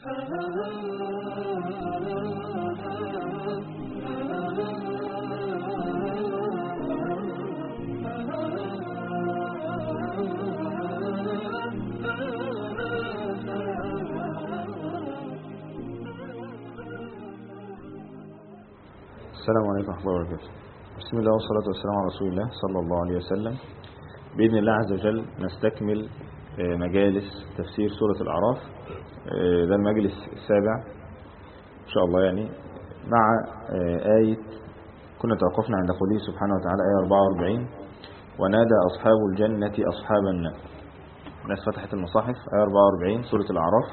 السلام عليكم ورحمة الله وبركاته. بسم الله والصلاة والسلام على رسول الله صلى الله عليه وسلم. بإذن الله عز وجل نستكمل مجالس تفسير سورة الأعراف. ده المجلس السابع إن شاء الله، يعني مع آية كنا توقفنا عند قوله سبحانه وتعالى آية 44: ونادى أصحاب الجنة أصحاب النار. الناس فتحت المصاحف آية 44 سورة الأعراف.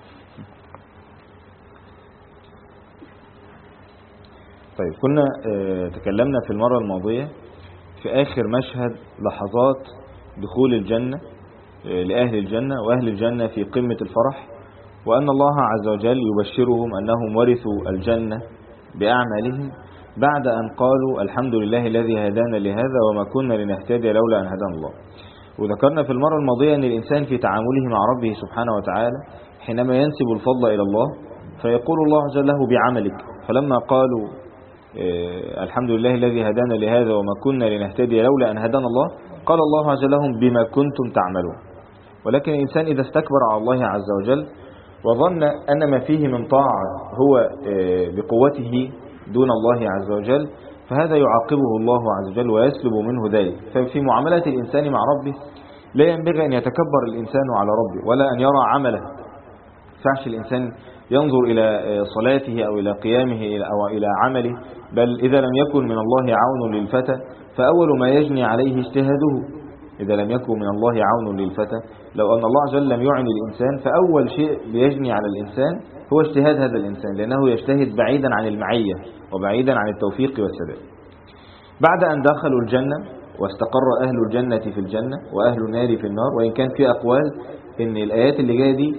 طيب، كنا تكلمنا في المرة الماضية في آخر مشهد لحظات دخول الجنة لأهل الجنة، وأهل الجنة في قمة الفرح، وأن الله عز وجل يبشرهم أنهم ورثوا الجنة بأعمالهم بعد أن قالوا الحمد لله الذي هدانا لهذا وما كنا لنهتدي لولا أن هدانا الله. وذكرنا في المرة الماضية أن الإنسان في تعامله مع ربه سبحانه وتعالى حينما ينسب الفضل إلى الله فيقول الله عز وجل له بعملك، فلما قالوا الحمد لله الذي هدانا لهذا وما كنا لنهتدي لولا أن هدانا الله، قال الله عز وجل لهم بما كنتم تعملون. ولكن الإنسان إذا استكبر على الله عز وجل وظن أن ما فيه من طاعة هو بقوته دون الله عز وجل، فهذا يعاقبه الله عز وجل ويسلب منه ذلك. ففي معاملة الإنسان مع ربه لا ينبغي أن يتكبر الإنسان على ربه ولا أن يرى عمله. فعش الإنسان ينظر إلى صلاته أو إلى قيامه أو إلى عمله، بل إذا لم يكن من الله عون للفتى فأول ما يجني عليه اجتهاده. إذا لم يكن من الله عون للفتى، لو أن الله عز وجل لم يعن الإنسان فأول شيء ليجني على الإنسان هو اجتهاد هذا الإنسان، لأنه يجتهد بعيدا عن المعية وبعيدا عن التوفيق والسداد. بعد أن دخلوا الجنة واستقر أهل الجنة في الجنة وأهل النار في النار، وإن كان في أقوال إن الآيات اللي جاية دي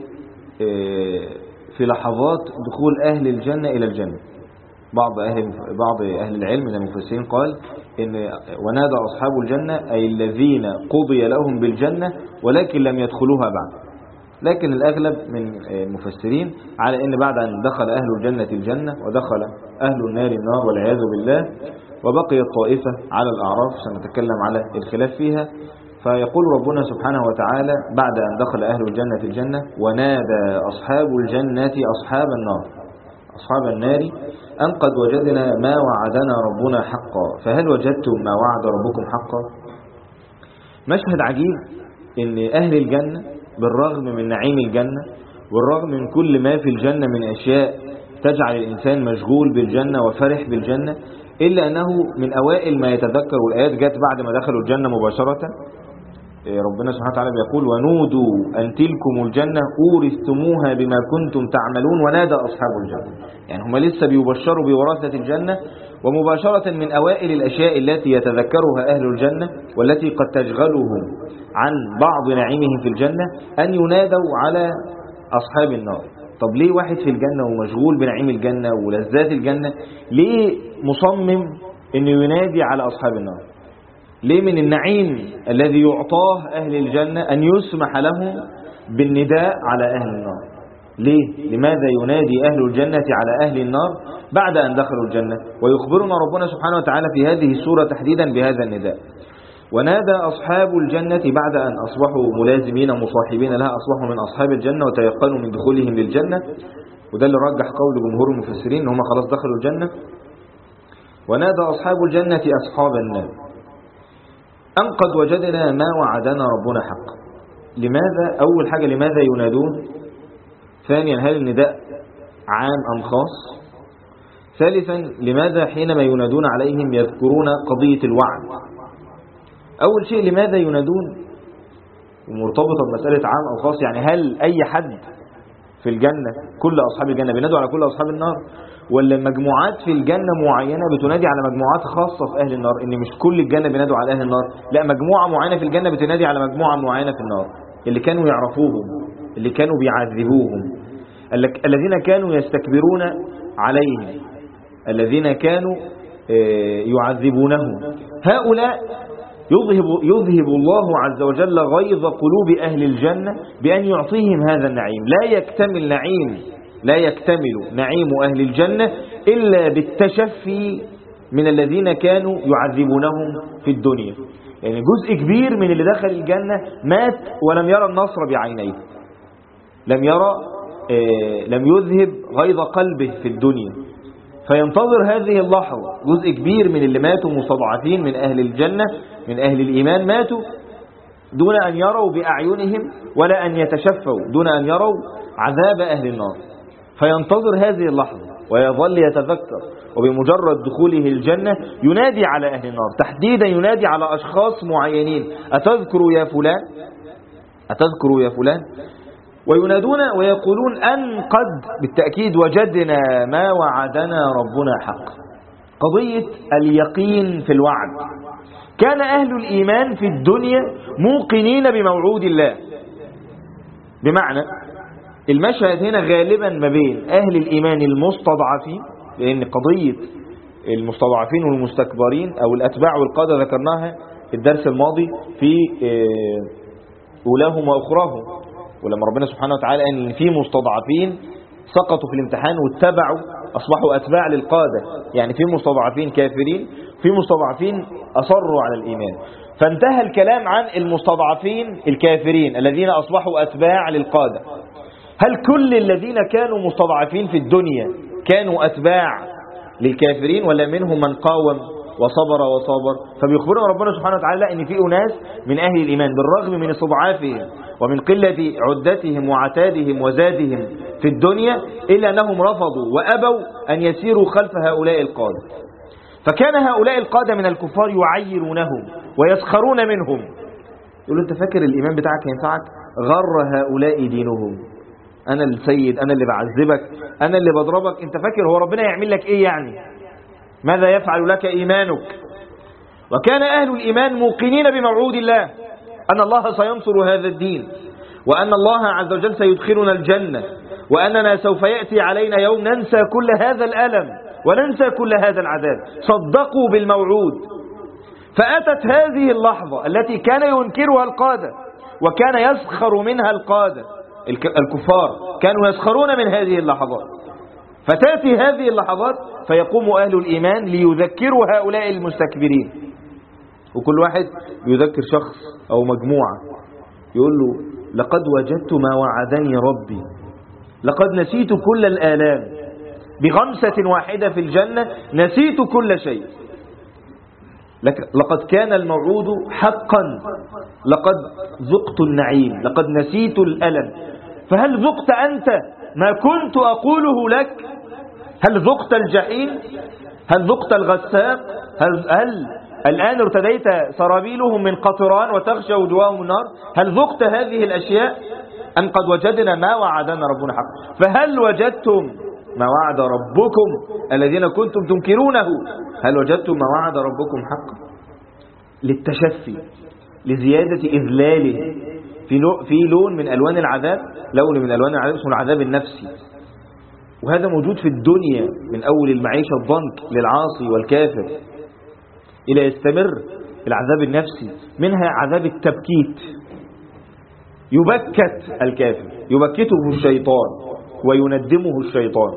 في لحظات دخول أهل الجنة إلى الجنة. بعض أهل العلم من المفسرين قال إن ونادى أصحاب الجنة أي الذين قضي لهم بالجنة ولكن لم يدخلوها بعد. لكن الأغلب من المفسرين على إن بعد أن دخل أهل الجنة الجنة ودخل أهل النار النار والعياذ بالله، وبقي الطائفة على الأعراف سنتكلم على الخلاف فيها. فيقول ربنا سبحانه وتعالى بعد أن دخل أهل الجنة الجنة: ونادى أصحاب الجنة أصحاب النار أصحاب النار أن قد وجدنا ما وعدنا ربنا حقا فهل وجدتم ما وعد ربكم حقا. مشهد عجيب إن أهل الجنة بالرغم من نعيم الجنة والرغم من كل ما في الجنة من أشياء تجعل الإنسان مشغول بالجنة وفرح بالجنة، إلا أنه من أوائل ما يتذكر، والآيات جاءت بعد ما دخلوا الجنة مباشرة. ربنا سبحانه وتعالى بيقول: ونودوا أن تلكم الجنة أورثتموها بما كنتم تعملون ونادى أصحاب الجنة. يعني هم لسه بيبشروا بوراثة الجنة، ومباشرة من أوائل الأشياء التي يتذكرها أهل الجنة والتي قد تشغلهم عن بعض نعيمهم في الجنة أن ينادوا على أصحاب النار. طب ليه واحد في الجنة ومشغول بنعيم الجنة ولذات الجنة ليه مصمم أن ينادي على أصحاب النار؟ ليه من النعيم الذي يعطاه أهل الجنة أن يسمح لهم بالنداء على أهل النار؟ ليه؟ لماذا ينادي أهل الجنة على أهل النار بعد أن دخلوا الجنة؟ ويخبرنا ربنا سبحانه وتعالى في هذه السورة تحديدا بهذا النداء: ونادى أصحاب الجنة بعد أن أصبحوا ملازمين مصاحبين لها، أصبحوا من أصحاب الجنة وتيقنوا من دخولهم للجنة. وده اللي رجح قول جمهور المفسرين إن هم خلاص دخلوا الجنة. ونادى أصحاب الجنة أصحاب النار أن قد وجدنا ما وعدنا ربنا حقا. لماذا؟ أول حاجة لماذا ينادون؟ ثانيا هل النداء عام أم خاص؟ ثالثا لماذا حينما ينادون عليهم يذكرون قضية الوعد؟ أول شيء لماذا ينادون ومرتبطة بمسألة عام أو خاص، يعني هل أي حد في الجنة كل أصحاب الجنة بينادوا على كل أصحاب النار، ولا مجموعات في الجنة معينة بتنادي على مجموعات خاصة في أهل النار؟ إن مش كل الجنة بينادوا على أهل النار، لا، مجموعة معينة في الجنة بتنادي على مجموعة معينة في النار، اللي كانوا يعرفوهم، اللي كانوا بيعذبوهم، الذين كانوا يستكبرون عليهم، الذين كانوا يعذبونهم. هؤلاء يذهب الله عز وجل غيظ قلوب أهل الجنة بأن يعطيهم هذا النعيم. لا يكتمل نعيم لا يكتمل نعيم أهل الجنة إلا بالتشفي من الذين كانوا يعذبونهم في الدنيا. يعني جزء كبير من اللي دخل الجنة مات ولم يرى النصر بعينيه، لم يذهب غيظ قلبه في الدنيا، فينتظر هذه اللحظة. جزء كبير من اللي ماتوا مستضعفين من أهل الجنة من أهل الإيمان ماتوا دون أن يروا بأعينهم ولا أن يتشفوا، دون أن يروا عذاب أهل النار، فينتظر هذه اللحظة ويظل يتذكر، وبمجرد دخوله الجنة ينادي على أهل النار، تحديدا ينادي على أشخاص معينين: أتذكر يا فلان، أتذكر يا فلان، وينادون ويقولون أن قد بالتأكيد وجدنا ما وعدنا ربنا حق. قضية اليقين في الوعد. كان أهل الإيمان في الدنيا موقنين بموعود الله، بمعنى المشهد هنا غالبا ما بين أهل الإيمان المستضعفين، لأن قضية المستضعفين والمستكبرين أو الأتباع والقادة ذكرناها في الدرس الماضي في أولاهم وأخراهم، ولما ربنا سبحانه وتعالى أن في مستضعفين سقطوا في الامتحان واتبعوا أصبحوا أتباع للقادة، يعني في مستضعفين كافرين، في مستضعفين أصروا على الإيمان. فانتهى الكلام عن المستضعفين الكافرين الذين أصبحوا أتباع للقادة. هل كل الذين كانوا مستضعفين في الدنيا كانوا أتباع للكافرين، ولا منهم من قاوم وصبر؟ فبيخبرنا ربنا سبحانه وتعالى أن في أناس من أهل الإيمان بالرغم من استضعافهم ومن قلة عدتهم وعتادهم وزادهم في الدنيا إلا أنهم رفضوا وأبوا أن يسيروا خلف هؤلاء القادة. فكان هؤلاء القادة من الكفار يعيرونهم ويسخرون منهم، يقولوا: أنت فاكر الإيمان بتاعك ينفعك؟ غر هؤلاء دينهم، أنا السيد، أنا اللي بعذبك، أنا اللي بضربك، أنت فاكر هو ربنا يعمل لك إيه يعني؟ ماذا يفعل لك إيمانك؟ وكان أهل الإيمان موقنين بموعود الله، أن الله سينصر هذا الدين، وأن الله عز وجل سيدخلنا الجنة، وأننا سوف يأتي علينا يوم ننسى كل هذا الألم وننسى كل هذا العذاب. صدقوا بالموعود. فأتت هذه اللحظة التي كان ينكرها القادة وكان يسخر منها القادة الكفار، كانوا يسخرون من هذه اللحظات. فتأتي هذه اللحظات فيقوم أهل الإيمان ليذكروا هؤلاء المستكبرين، وكل واحد يذكر شخص أو مجموعة يقول له: لقد وجدت ما وعدني ربي، لقد نسيت كل الآلام، بغمسة واحدة في الجنة نسيت كل شيء، لقد كان الموعود حقا، لقد ذقت النعيم، لقد نسيت الألم. فهل ذقت أنت ما كنت أقوله لك؟ هل ذقت الجحيم؟ هل ذقت الغساق؟ هل الآن ارتديت سرابيلهم من قطران وتغشى وجوههم النار؟ هل ذقت هذه الأشياء؟ أن قد وجدنا ما وعدنا ربنا حقا. فهل وجدتم ما وعد ربكم الذين كنتم تنكرونه؟ هل وجدتم ما وعد ربكم حقا؟ للتشفي، لزيادة إذلاله في لون من ألوان العذاب، لون من ألوان العذاب اسمه العذاب النفسي، وهذا موجود في الدنيا من أول المعيشة الضنك للعاصي والكافر إلى يستمر العذاب النفسي، منها عذاب التبكيت. يبكت الكافر، يبكته الشيطان ويندمه الشيطان،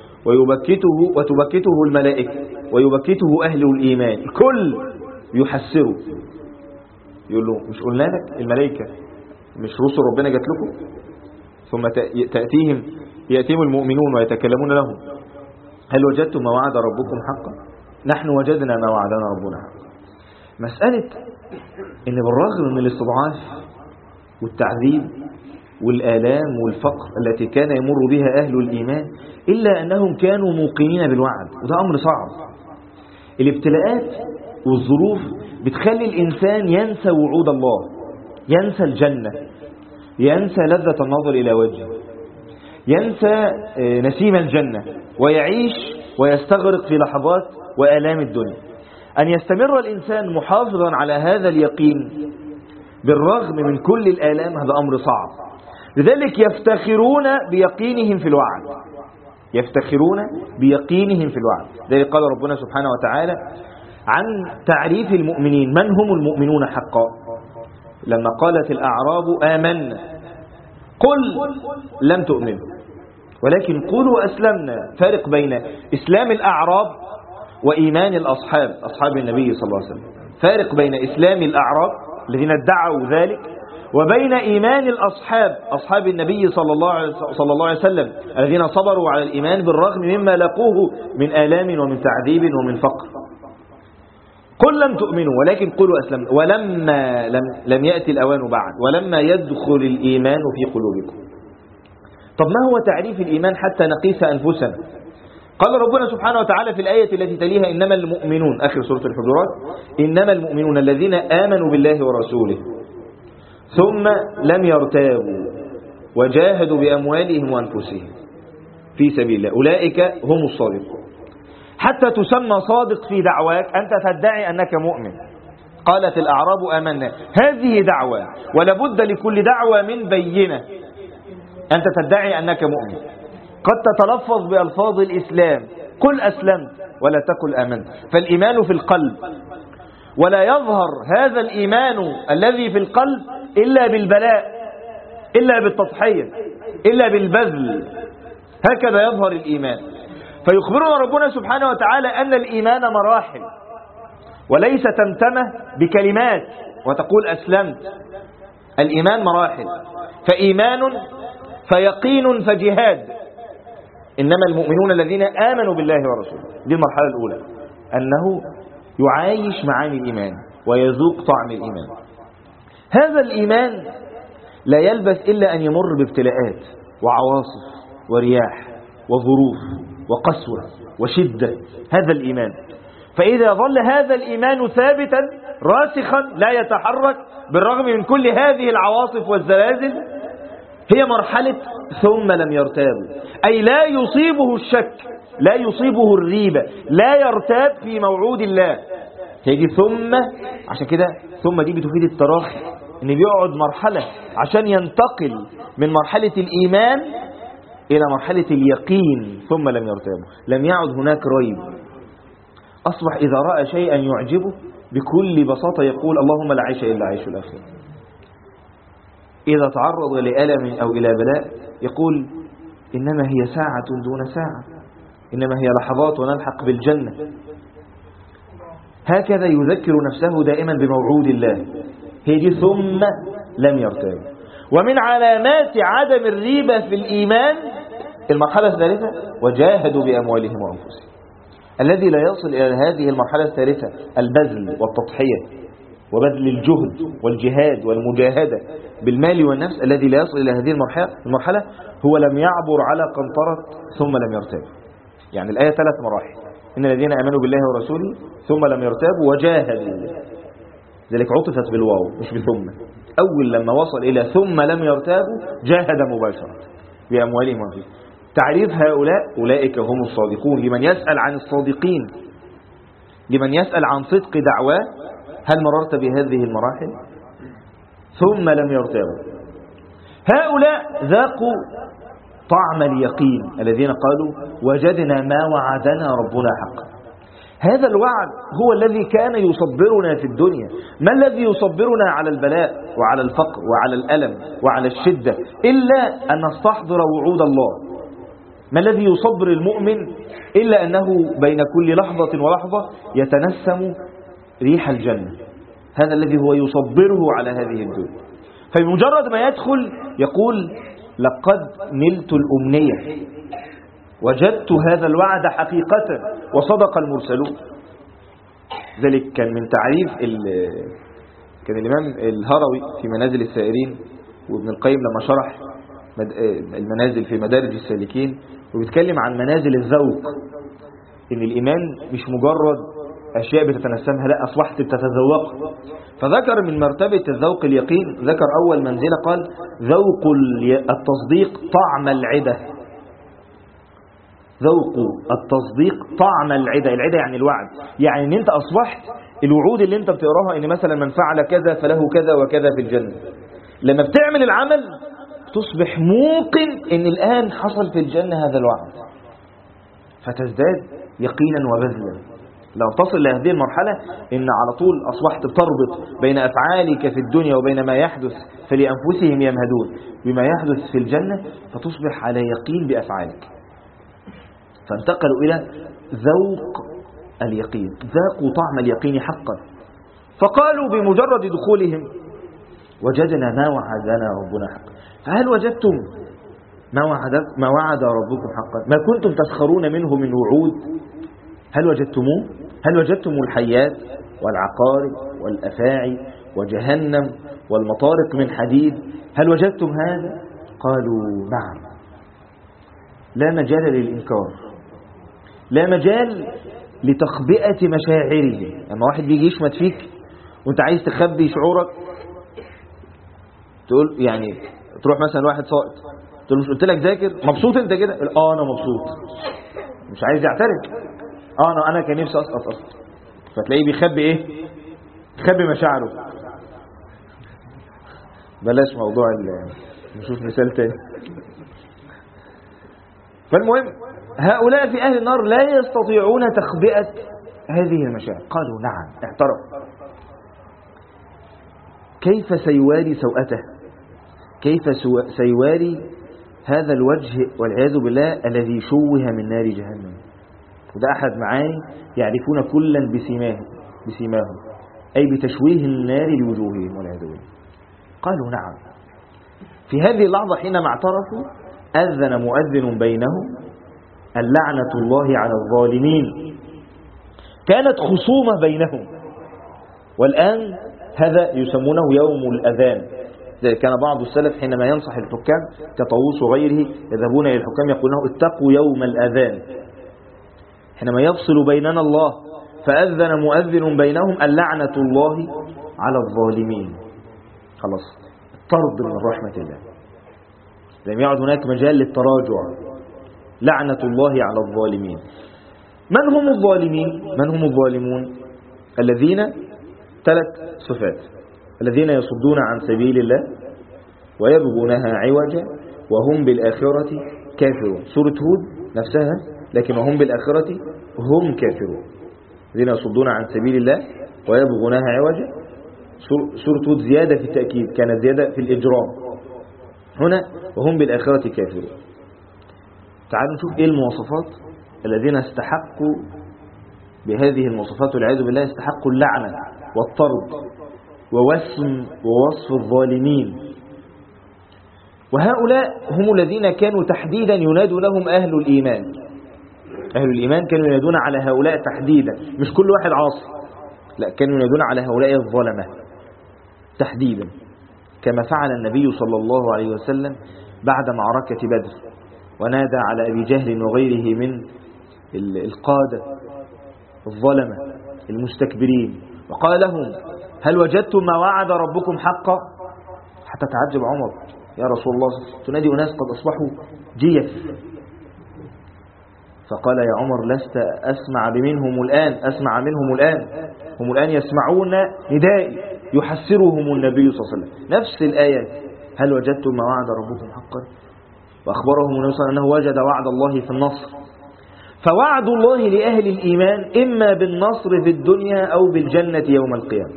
وتبكته الملائكة ويبكته أهل الإيمان، الكل يحسره، يقول له: مش قلنا لك الملائكة مش رسل ربنا جات لكم؟ ثم يأتيهم المؤمنون ويتكلمون لهم: هل وجدتم ما وعد ربكم حقا؟ نحن وجدنا ما وعدنا ربنا حقا. مسألة إن بالرغم من الاستضعاف والتعذيب والآلام والفقر التي كان يمر بها أهل الإيمان إلا أنهم كانوا موقنين بالوعد، وده أمر صعب. الابتلاءات والظروف بتخلي الإنسان ينسى وعود الله، ينسى الجنة، ينسى لذة النظر إلى وجهه، ينسى نسيم الجنة، ويعيش ويستغرق في لحظات وآلام الدنيا. أن يستمر الإنسان محافظا على هذا اليقين بالرغم من كل الآلام هذا أمر صعب. لذلك يفتخرون بيقينهم في الوعد، يفتخرون بيقينهم في الوعد. ذلك قال ربنا سبحانه وتعالى عن تعريف المؤمنين: من هم المؤمنون حقا؟ لما قالت الأعراب آمنا قل لم تؤمنوا ولكن قولوا أسلمنا. فارق بين إسلام الأعراب وإيمان الأصحاب، أصحاب النبي صلى الله عليه وسلم. فارق بين إسلام الأعراب الذين ادعوا ذلك وبين إيمان الأصحاب، أصحاب النبي صلى الله عليه وسلم الذين صبروا على الإيمان بالرغم مما لقوه من آلام ومن تعذيب ومن فقر. قل لم تؤمنوا ولكن قولوا أسلمنا ولما لم يأتي الأوان بعد ولما يدخل الإيمان في قلوبكم. طب ما هو تعريف الإيمان حتى نقيس أنفسنا؟ قال ربنا سبحانه وتعالى في الآية التي تليها إنما المؤمنون، آخر سورة الحجرات، إنما المؤمنون الذين آمنوا بالله ورسوله ثم لم يرتابوا وجاهدوا بأموالهم وأنفسهم في سبيل الله أولئك هم الصادقون. حتى تسمى صادق في دعواك أنت تدعي أنك مؤمن. قالت الأعراب آمنا، هذه دعوة ولابد لكل دعوة من بينة. أنت تدعي أنك مؤمن، قد تتلفظ بألفاظ الإسلام، قل أسلمت ولا تقل آمنت. فالإيمان في القلب، ولا يظهر هذا الإيمان الذي في القلب إلا بالبلاء، إلا بالتضحية، إلا بالبذل. هكذا يظهر الإيمان. فيخبرنا ربنا سبحانه وتعالى أن الإيمان مراحل، وليس تمتمه بكلمات وتقول أسلمت. الإيمان مراحل، فإيمان فيقين فجهاد. إنما المؤمنون الذين آمنوا بالله ورسوله، دي المرحلة الأولى، أنه يعايش معاني الإيمان ويذوق طعم الإيمان. هذا الإيمان لا يلبث إلا أن يمر بابتلاءات وعواصف ورياح وظروف وقسوة وشدة. هذا الإيمان، فإذا ظل هذا الإيمان ثابتا راسخا لا يتحرك بالرغم من كل هذه العواصف والزلازل، هي مرحلة ثم لم يرتابوا، أي لا يصيبه الشك، لا يصيبه الريبة، لا يرتاب في موعود الله. هيجي ثم، عشان كده ثم دي بتفيد التراخي، إن بيقعد مرحلة عشان ينتقل من مرحلة الإيمان إلى مرحلة اليقين. ثم لم يرتابوا، لم يعد هناك ريب. أصبح إذا رأى شيئا يعجبه بكل بساطة يقول اللهم لا عيش إلا عيش الآخرة. إذا تعرض لألم أو إلى بلاء يقول إنما هي ساعة دون ساعة، إنما هي لحظات ونلحق بالجنة. هكذا يذكر نفسه دائما بموعود الله. هي ثم لم يرتاب. ومن علامات عدم الريبة في الإيمان المرحلة الثالثة وجاهدوا بأموالهم وأنفسهم. الذي لا يصل إلى هذه المرحلة الثالثة البذل والتضحية وبذل الجهد والجهاد والمجاهدة بالمال والنفس، الذي لا يصل إلى هذه المرحلة هو لم يعبر على قنطرة ثم لم يرتاب. يعني الآية 3 مراحل، إن الذين آمنوا بالله ورسوله ثم لم يرتابوا وجاهدوا، ذلك عطفت بالواو مش بالثم. أول لما وصل إلى ثم لم يرتابوا جاهد مباشرة بأموالهم وأنفسهم. تعريف هؤلاء أولئك هم الصادقون. لمن يسأل عن الصادقين، لمن يسأل عن صدق دعواه، هل مررت بهذه المراحل؟ ثم لم يرتابوا. هؤلاء ذاقوا طعم اليقين، الذين قالوا وجدنا ما وعدنا ربنا حقا. هذا الوعد هو الذي كان يصبرنا في الدنيا. ما الذي يصبرنا على البلاء وعلى الفقر وعلى الألم وعلى الشدة إلا أن نستحضر وعود الله؟ ما الذي يصبر المؤمن إلا أنه بين كل لحظة ولحظة يتنسم ريح الجنة؟ هذا الذي هو يصبره على هذه الدنيا. فبمجرد ما يدخل يقول لقد نلت الأمنية، وجدت هذا الوعد حقيقة وصدق المرسلون. ذلك كان من تعريف كان الإمام الهروي في منازل السائرين، وابن القيم لما شرح المنازل في مدارج السالكين وبيتكلم عن منازل الذوق، إن الإيمان مش مجرد أشياء بتتنسمها، لا أصبحت بتتذوق. فذكر من مرتبة الذوق اليقين، ذكر أول منزلة قال ذوق التصديق طعم العدة. ذوق التصديق طعم العدة. العدة يعني الوعد، يعني ان انت اصبحت الوعود اللي انت بتقراها ان مثلا من فعل كذا فله كذا وكذا في الجنة، لما بتعمل العمل تصبح موقن ان الآن حصل في الجنة هذا الوعد، فتزداد يقينا وبذلا. لو تصل لهذه المرحلة إن على طول أصبحت تربط بين أفعالك في الدنيا وبين ما يحدث فلأنفسهم يمهدون بما يحدث في الجنة، فتصبح على يقين بأفعالك. فانتقلوا إلى ذوق اليقين، ذاقوا طعم اليقين حقا. فقالوا بمجرد دخولهم وجدنا ما وعدنا ربنا حقا. فهل وجدتم ما وعد ربكم حقا؟ ما كنتم تسخرون منه من وعود، هل وجدتموه؟ هل وجدتم الحيات والعقارب والأفاعي وجهنم والمطارق من حديد؟ هل وجدتم هذا؟ قالوا نعم. لا مجال للإنكار، لا مجال لتخبئة مشاعره. لما واحد بيجي يشمت فيك وانت عايز تخبي شعورك، تقول يعني تروح مثلا واحد ساقط، تقول مش قلت لك ذاكر؟ مبسوط انت كده؟ انا مبسوط، مش عايز يعترف. انا كان نفسي اسقط اصلا. فتلاقيه بيخبي ايه؟ يخبي مشاعره. بلاش موضوع نشوف مثال تاني. فالمهم هؤلاء في أهل النار لا يستطيعون تخبئة هذه المشاعر. قالوا نعم، اعترف. كيف سيواري سوءته؟ كيف سيواري هذا الوجه والعياذ بالله الذي شوه من نار جهنم؟ وده أحد معاني يعرفون كلا بسيماهم، أي بتشويه النار لوجوههم والعياذ بالله. قالوا نعم. في هذه اللحظة حينما اعترفوا أذن مؤذن بينهم اللعنة الله على الظالمين. كانت خصومة بينهم، والآن هذا يسمونه يوم الأذان. كان بعض السلف حينما ينصح الحكام كطاووس وغيره يذهبون إلى الحكام يقولون اتقوا يوم الأذان، حينما يفصل بيننا الله. فأذن مؤذن بينهم اللعنة الله على الظالمين. خلاص، طرد من رحمة الله، لم يعد هناك مجال للتراجع. لعنة الله على الظالمين. من هم الظالمين؟ من هم الظالمون؟ الذين 3 صفات: الذين يصدون عن سبيل الله ويبغونها عوجا وهم بالآخرة كافرون. سورة هود نفسها، لكن وهم بالآخرة هم كافرون. الذين يصدون عن سبيل الله ويبغونها عوجا. سورة هود زيادة في التأكيد، كانت زيادة في الإجرام. هنا وهم بالآخرة كافرون. تعالوا نشوف ايه المواصفات الذين استحقوا بهذه المواصفات والعياذ بالله استحقوا اللعنة والطرد ووصف الظالمين. وهؤلاء هم الذين كانوا تحديدا ينادى لهم أهل الإيمان. أهل الإيمان كانوا ينادون على هؤلاء تحديدا، مش كل واحد عاصي، لا، كانوا ينادون على هؤلاء الظلمة تحديدا، كما فعل النبي صلى الله عليه وسلم بعد معركة بدر، ونادى على أبي جهل وغيره من القادة الظلمة المستكبرين، وقال لهم هل وجدتم ما وعد ربكم حقا؟ حتى تعجب عمر، يا رسول الله تنادي أناس قد أصبحوا جيف. فقال يا عمر لست أسمع منهم الآن، هم الآن يسمعون ندائي يحسرهم النبي صلى الله عليه وسلم. نفس الآيات، هل وجدتم ما وعد ربكم حقا؟ وأخبرهم النبي صلى الله عليه وسلم أنه وجد وعد الله في النصر. فوعد الله لأهل الإيمان إما بالنصر في الدنيا أو بالجنة يوم القيامة.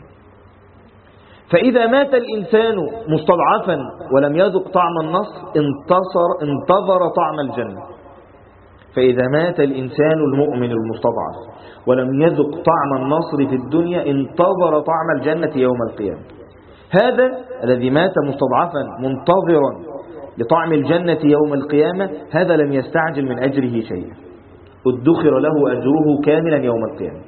فإذا مات الإنسان مستضعفا ولم يذق طعم النصر انتظر طعم الجنة. فإذا مات الإنسان المؤمن المستضعف ولم يذق طعم النصر في الدنيا انتظر طعم الجنة يوم القيامة. هذا الذي مات مستضعفا منتظرا لطعم الجنة يوم القيامة، هذا لم يستعجل من أجره شيئا، ادخر له أجره كاملا يوم القيامة.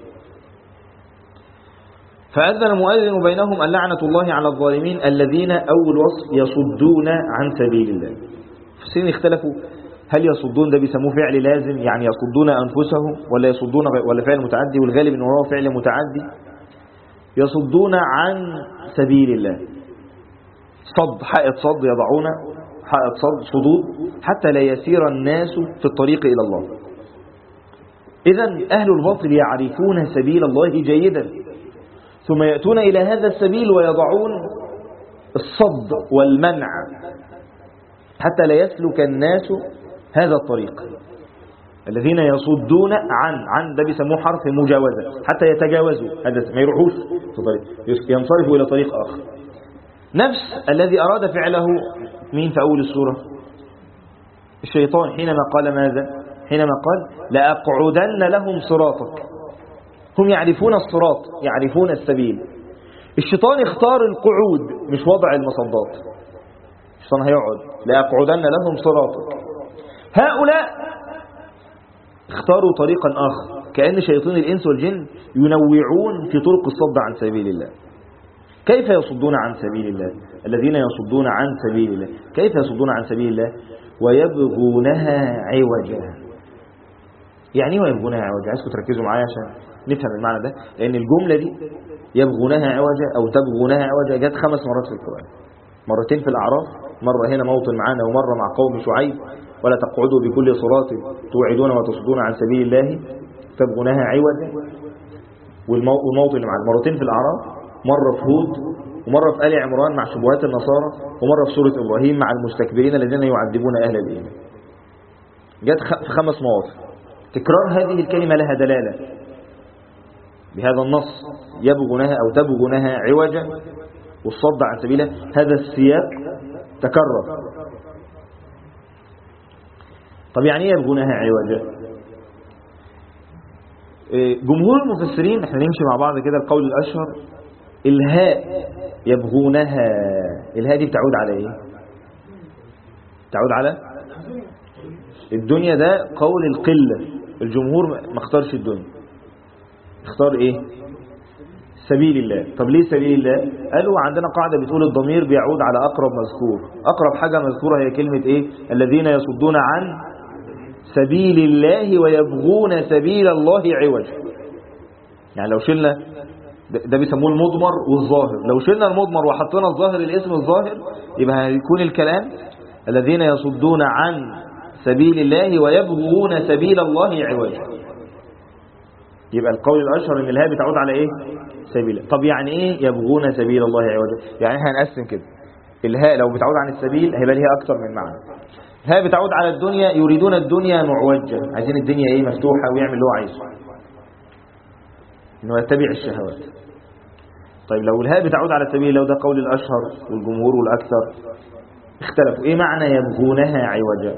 فأذن مؤذن بينهم اللعنة الله على الظالمين الذين أول وصف يصدون عن سبيل الله. فسين اختلفوا، هل يصدون ده بيسموه فعل لازم يعني يصدون أنفسهم، ولا يصدون ولا فعل متعدي؟ والغالب أنه هو فعل متعدي. يصدون عن سبيل الله، صد، حائط صد، يضعون حائط صد، صدود، حتى لا يسير الناس في الطريق إلى الله. إذن أهل الباطل يعرفون سبيل الله جيدا، ثم يأتون إلى هذا السبيل ويضعون الصد والمنع حتى لا يسلك الناس هذا الطريق. الذين يصدون عن ده بيسموه حرف مجاوزة، حتى يتجاوزوا، هذا ما يروحوش في طريق، ينصرفوا إلى طريق آخر. نفس الذي أراد فعله مين في أول السورة؟ الشيطان، حينما قال ماذا؟ حينما قال لأقعدن لهم صراطك. هم يعرفون الصراط، يعرفون السبيل. الشيطان اختار القعود مش وضع المصدات. الشيطان هيقعد لأقعدن لهم صراطك. هؤلاء اختاروا طريقا آخر، كأن شياطين الإنس والجن ينوعون في طرق الصد عن سبيل الله. كيف يصدون عن سبيل الله؟ الذين يصدون عن سبيل الله كيف يصدون عن سبيل الله؟ ويبغونها عوجا. يعني ايه ويبغونها عوجا؟ عايزكم تركزوا معايا عشان نفهم المعنى ده، لأن الجملة دي يبغونها عوجا أو تبغونها عوجا جت 5 مرات في القرآن، مرتين في الأعراف، مرة هنا موطن معانا ومرة مع قوم شعيب، ولا تقعدوا بكل صراط توعدون وتصدون عن سبيل الله تبغونها عوجا، والموطن اللي معانا مرتين في الأعراف، مرة في هود، ومرة في آل عمران مع شبهات النصارى، ومرة في سورة إبراهيم مع المستكبرين الذين يعذبون أهل الإيمان. جت في 5 مواطن. تكرار هذه الكلمة لها دلالة بهذا النص، يبغونها أو تبغونها عوجا والصد عن سبيله، هذا السياق تكرر. طب يعني ايه يبغونها عوجا؟ جمهور المفسرين، احنا نمشي مع بعض كده، القول الأشهر الهاء يبغونها، الهاء دي بتعود على ايه؟ تعود على الدنيا. ده قول القلة، الجمهور ما اختارش الدنيا، اختار ايه؟ سبيل الله. طب ليه سبيل الله؟ قالوا عندنا قاعدة بتقول الضمير بيعود على أقرب مذكور، أقرب حاجة مذكورة هي كلمة ايه؟ الذين يصدون عن سبيل الله ويبغون سبيل الله عوج. يعني لو شلنا ده بيسموه المضمر والظاهر، لو شلنا المضمر وحطينا الظاهر الاسم الظاهر يبقى هيكون الكلام الذين يصدون عن سبيل الله ويبغون سبيل الله عوج. يبقى القول الأشهر ان الهاء بتعود على ايه؟ سبيل. طب يعني ايه يبغون سبيل الله عوجا؟ يعني احنا هنقسم كده، الهاء لو بتعود عن السبيل هيبقى ليها اكتر من معنى. الهاء بتعود على الدنيا، يريدون الدنيا معوجة، عايزين الدنيا ايه؟ مفتوحة ويعمل اللي هو عايزه، انه يتبع الشهوات. طيب لو الهاء بتعود على السبيل، لو ده قول الأشهر والجمهور والأكثر اختلفوا ايه معنى يبغونها عوجا.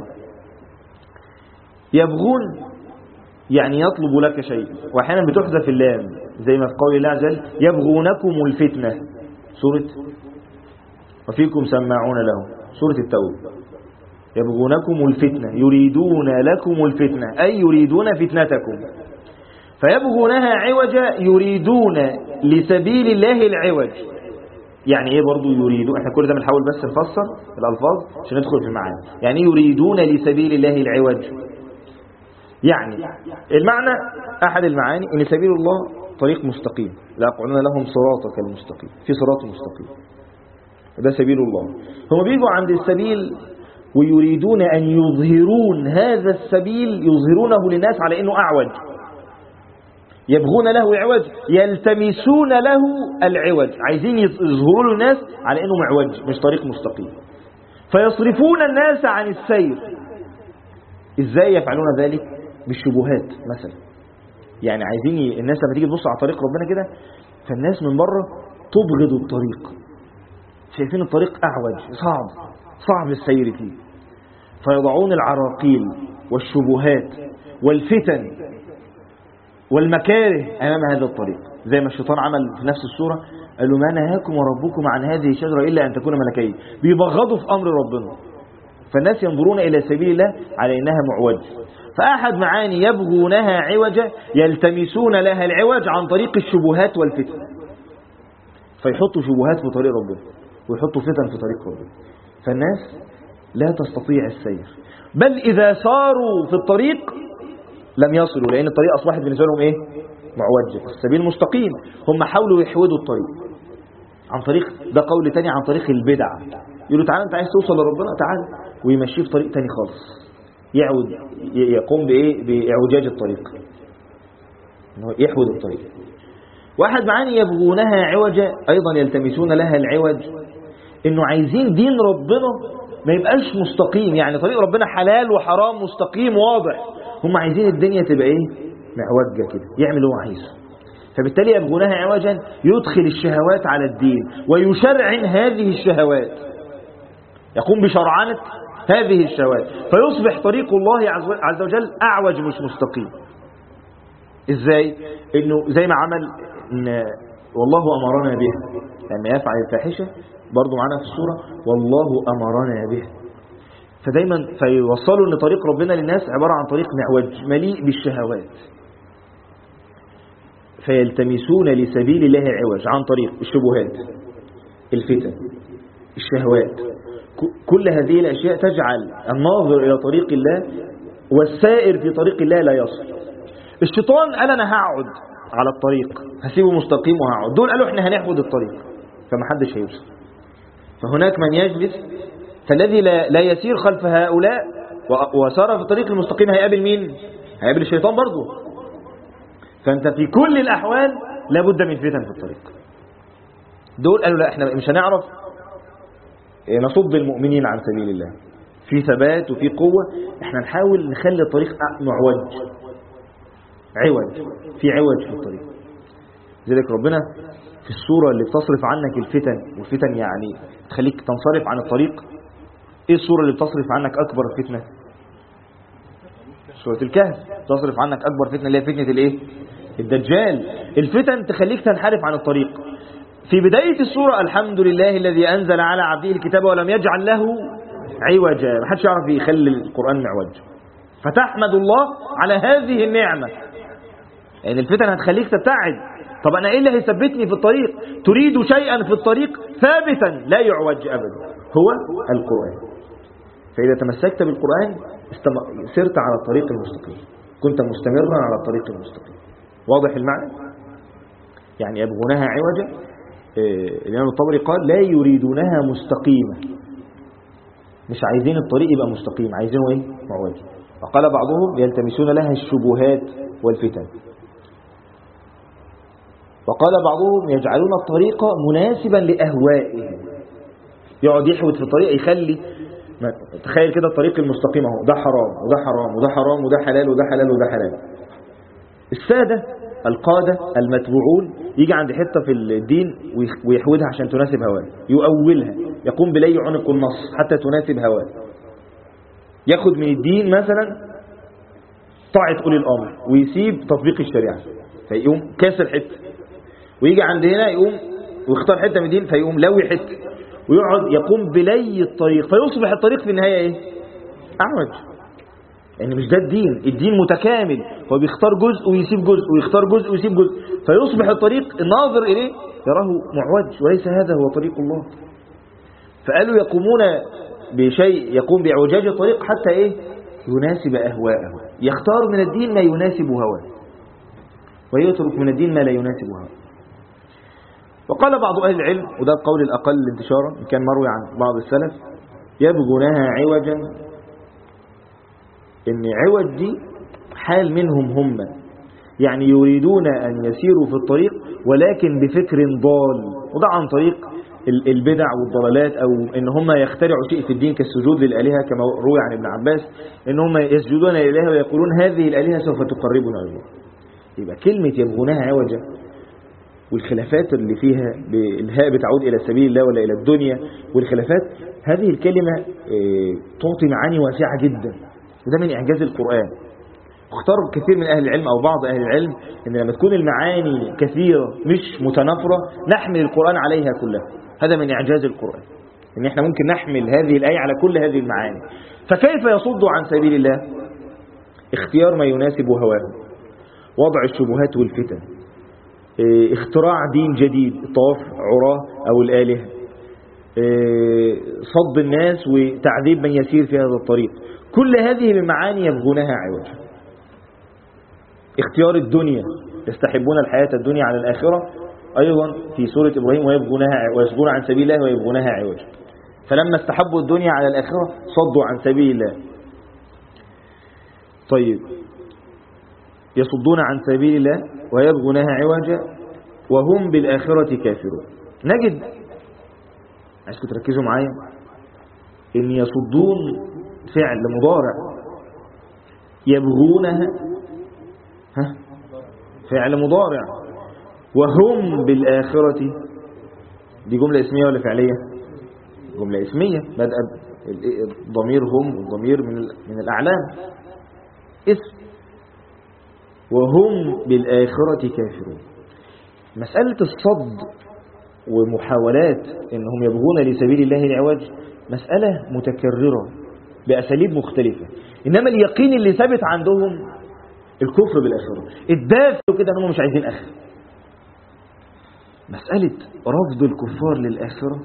يبغون يعني يطلب لك شيء، واحيانا بتحذف اللام زي ما في قول الله عز وجل يبغونكم الفتنة، سورة وفيكم سماعون له، سورة التوبة. يبغونكم الفتنة، يريدون لكم الفتنة أي يريدون فتنتكم. فيبغونها عوجا، يريدون لسبيل الله العوج. يعني ايه برضو يريدون؟ احنا كل ده بنحاول بس نفسر الألفاظ عشان ندخل في المعاني. يعني يريدون لسبيل الله العوج، يعني المعنى أحد المعاني إن سبيل الله طريق مستقيم، لا يقعون لهم صراطك المستقيم، في صراط مستقيم، ده سبيل الله. هم بيجوا عند السبيل ويريدون أن يظهرون هذا السبيل، يظهرونه للناس على إنه أعوج. يبغون له عوج، يلتمسون له العوج، عايزين يظهروا الناس على إنه معوج مش طريق مستقيم، فيصرفون الناس عن السير. إزاي يفعلون ذلك؟ بالشبهات مثلا. يعني عايزين الناس لما تيجي تبص على طريق ربنا كده، فالناس من بره تبغض الطريق، شايفين الطريق أعوج، صعب السير فيه، فيضعون العراقيل والشبهات والفتن والمكاره أمام هذا الطريق. زي ما الشيطان عمل في نفس السورة، قالوا ما نهاكم وربكم عن هذه الشجرة إلا أن تكون ملكين. بيبغضوا في أمر ربنا، فالناس ينظرون إلى سبيل الله على إنها معوج. فأحد معاني يبغونها عوجا، يلتمسون لها العوج عن طريق الشبهات والفتن، فيحطوا شبهات في طريق ربنا ويحطوا فتن في طريق ربنا، فالناس لا تستطيع السير، بل إذا ساروا في الطريق لم يصلوا، لأن الطريق أصبحت بالنسبة لهم إيه؟ معوجة، السبيل مستقيم. هم حاولوا يحودوا الطريق عن طريق، ده قول تاني، عن طريق البدع. يقولوا تعالى أنت عايز توصل لربنا، تعالى، ويمشيه في طريق تاني خالص، يعود يقوم بإيه؟ بإعوجاج الطريق، إنه يحود الطريق. واحد معاني يبغونها عوجا أيضا يلتمسون لها العوج، إنه عايزين دين ربنا ما يبقاش مستقيم، يعني طريق ربنا حلال وحرام مستقيم واضح، هم عايزين الدنيا تبقى ايه؟ معوجة كده، يعمل اللي هو عايزه. فبالتالي يبغونها عوجا، يدخل الشهوات على الدين ويشرعن هذه الشهوات، يقوم بشرعنة هذه الشهوات، فيصبح طريق الله عز وجل أعوج مش مستقيم. إزاي؟ إنه زي ما عمل والله أمرنا به، لما يفعل الفاحشة برضو معنا في السورة والله أمرنا به. فدايما فيوصلوا أن طريق ربنا للناس عبارة عن طريق معوج مليء بالشهوات، فيلتمسون لسبيل الله عوج عن طريق الشبهات، الفتن، الشهوات. كل هذه الأشياء تجعل الناظر إلى طريق الله والسائر في طريق الله لا يصل. الشيطان قال أنا هقعد على الطريق، هسيبه مستقيم وهقعد. دول قالوا احنا هنحفظ الطريق، فمحدش هيوصل. فهناك من يجلس، فالذي لا يسير خلف هؤلاء وسار في الطريق المستقيم هيقابل مين؟ هيقابل الشيطان برضه. فأنت في كل الأحوال لابد من فتن في الطريق. دول قالوا لا احنا مش هنعرف نصد المؤمنين عن سبيل الله، في ثبات وفي قوة، احنا نحاول نخلي الطريق معوج، عوج، في عوج في الطريق. لذلك ربنا في السورة اللي بتصرف عنك الفتن، والفتن يعني تخليك تنصرف عن الطريق. ايه السورة اللي بتصرف عنك أكبر فتنة؟ سورة الكهف. تصرف عنك أكبر فتنة اللي هي فتنة الايه؟ الدجال. الفتن تخليك تنحرف عن الطريق. في بداية السورة الحمد لله الذي أنزل على عبده الكتاب ولم يجعل له عوجا، ما حدش يعرف يخلي القرآن معوج، فتحمد الله على هذه النعمة. يعني الفتن هتخليك تبتعد. طب أنا إيه اللي هيثبتني في الطريق؟ تريد شيئا في الطريق ثابتا لا يعوج أبدا، هو القرآن. فإذا تمسكت بالقرآن سرت على الطريق المستقيم، كنت مستمرا على الطريق المستقيم. واضح المعنى؟ يعني يبغونها عوجا. الإمام الطبري قال لا يريدونها مستقيمة، مش عايزين الطريق يبقى مستقيم، عايزينه ايه؟ معوج. وقال بعضهم يلتمسون لها الشبهات والفتن. وقال بعضهم يجعلون الطريق مناسبا لأهوائهم، يقعد يحوت في الطريق يخلي، تخيل كده الطريق المستقيم اهو، ده حرام وده حرام وده حرام وده حلال وده حلال وده حلال. السادة القادة المتبوعون يجي عند حتة في الدين ويحودها عشان تناسب هواه، يؤولها، يقوم بلي عنق النص حتى تناسب هواه. ياخد من الدين مثلا طاعة أولي الأمر ويسيب تطبيق الشريعة، فيقوم كاسر حتة، ويجي عند هنا يقوم ويختار حتة من الدين فيقوم لوي حتة، ويقعد يقوم بلي الطريق، فيصبح الطريق في النهاية ايه؟ أعوج. يعني مش ده الدين، الدين متكامل، هو بيختار جزء ويسيب جزء ويختار جزء ويسيب جزء، فيصبح الطريق الناظر إليه يراه معوج، وليس هذا هو طريق الله. فقالوا يقومون بشيء يقوم بإعوجاج الطريق حتى إيه؟ يناسب أهواءه، يختار من الدين ما يناسب هواه ويترك من الدين ما لا يناسب هواه. وقال بعض أهل العلم، وده القول الأقل انتشارا كان مروي عن بعض السلف، يبغونها عوجا، إن عوج دي حال منهم هم، يعني يريدون أن يسيروا في الطريق ولكن بفكر ضال، وده عن طريق البدع والضلالات، أو إن هم يخترعوا شيء في الدين كالسجود للآلهة كما روي عن ابن عباس، إن هم يسجدون للآلهة ويقولون هذه الآلهة سوف تقربنا إليه. يبقى كلمة يبغونها عوجا والخلافات اللي فيها بالهاء بتعود إلى سبيل الله ولا إلى الدنيا، والخلافات هذه الكلمة تعطي معاني واسعة جدا، وده من إعجاز القرآن. اختار كثير من أهل العلم أو بعض أهل العلم إن لما تكون المعاني كثيرة مش متنافرة نحمل القرآن عليها كلها. هذا من إعجاز القرآن، إن إحنا ممكن نحمل هذه الآية على كل هذه المعاني. فكيف يصد عن سبيل الله؟ اختيار ما يناسب هواه، وضع الشبهات والفتن، اختراع دين جديد، طواف عراه أو الآلهة، صد الناس وتعذيب من يسير في هذا الطريق. كل هذه المعاني يبغونها عوجا. اختيار الدنيا، يستحبون الحياة الدنيا على الآخرة، أيضا في سورة إبراهيم ويصدون عن سبيل الله ويبغونها عوجا. فلما استحبوا الدنيا على الآخرة صدوا عن سبيل الله. طيب، يصدون عن سبيل الله ويبغونها عوجا وهم بالآخرة كافرون. نجد، عايزكم تركزوا معايا، إن يصدون فعل مضارع، يبغونها فعل مضارع، وهم بالآخرة دي جملة اسمية ولا فعلية؟ جملة اسمية، بدأ الضمير هم والضمير من الأعلام اسم. وهم بالآخرة كافرون. مسألة الصد ومحاولات إنهم يبغون لسبيل الله العوج مسألة متكررة بأساليب مختلفة، إنما اليقين اللي ثابت عندهم الكفر بالآخرة، الدافع كده أنهم مش عايزين آخر. مسألة رفض الكفار للآخرة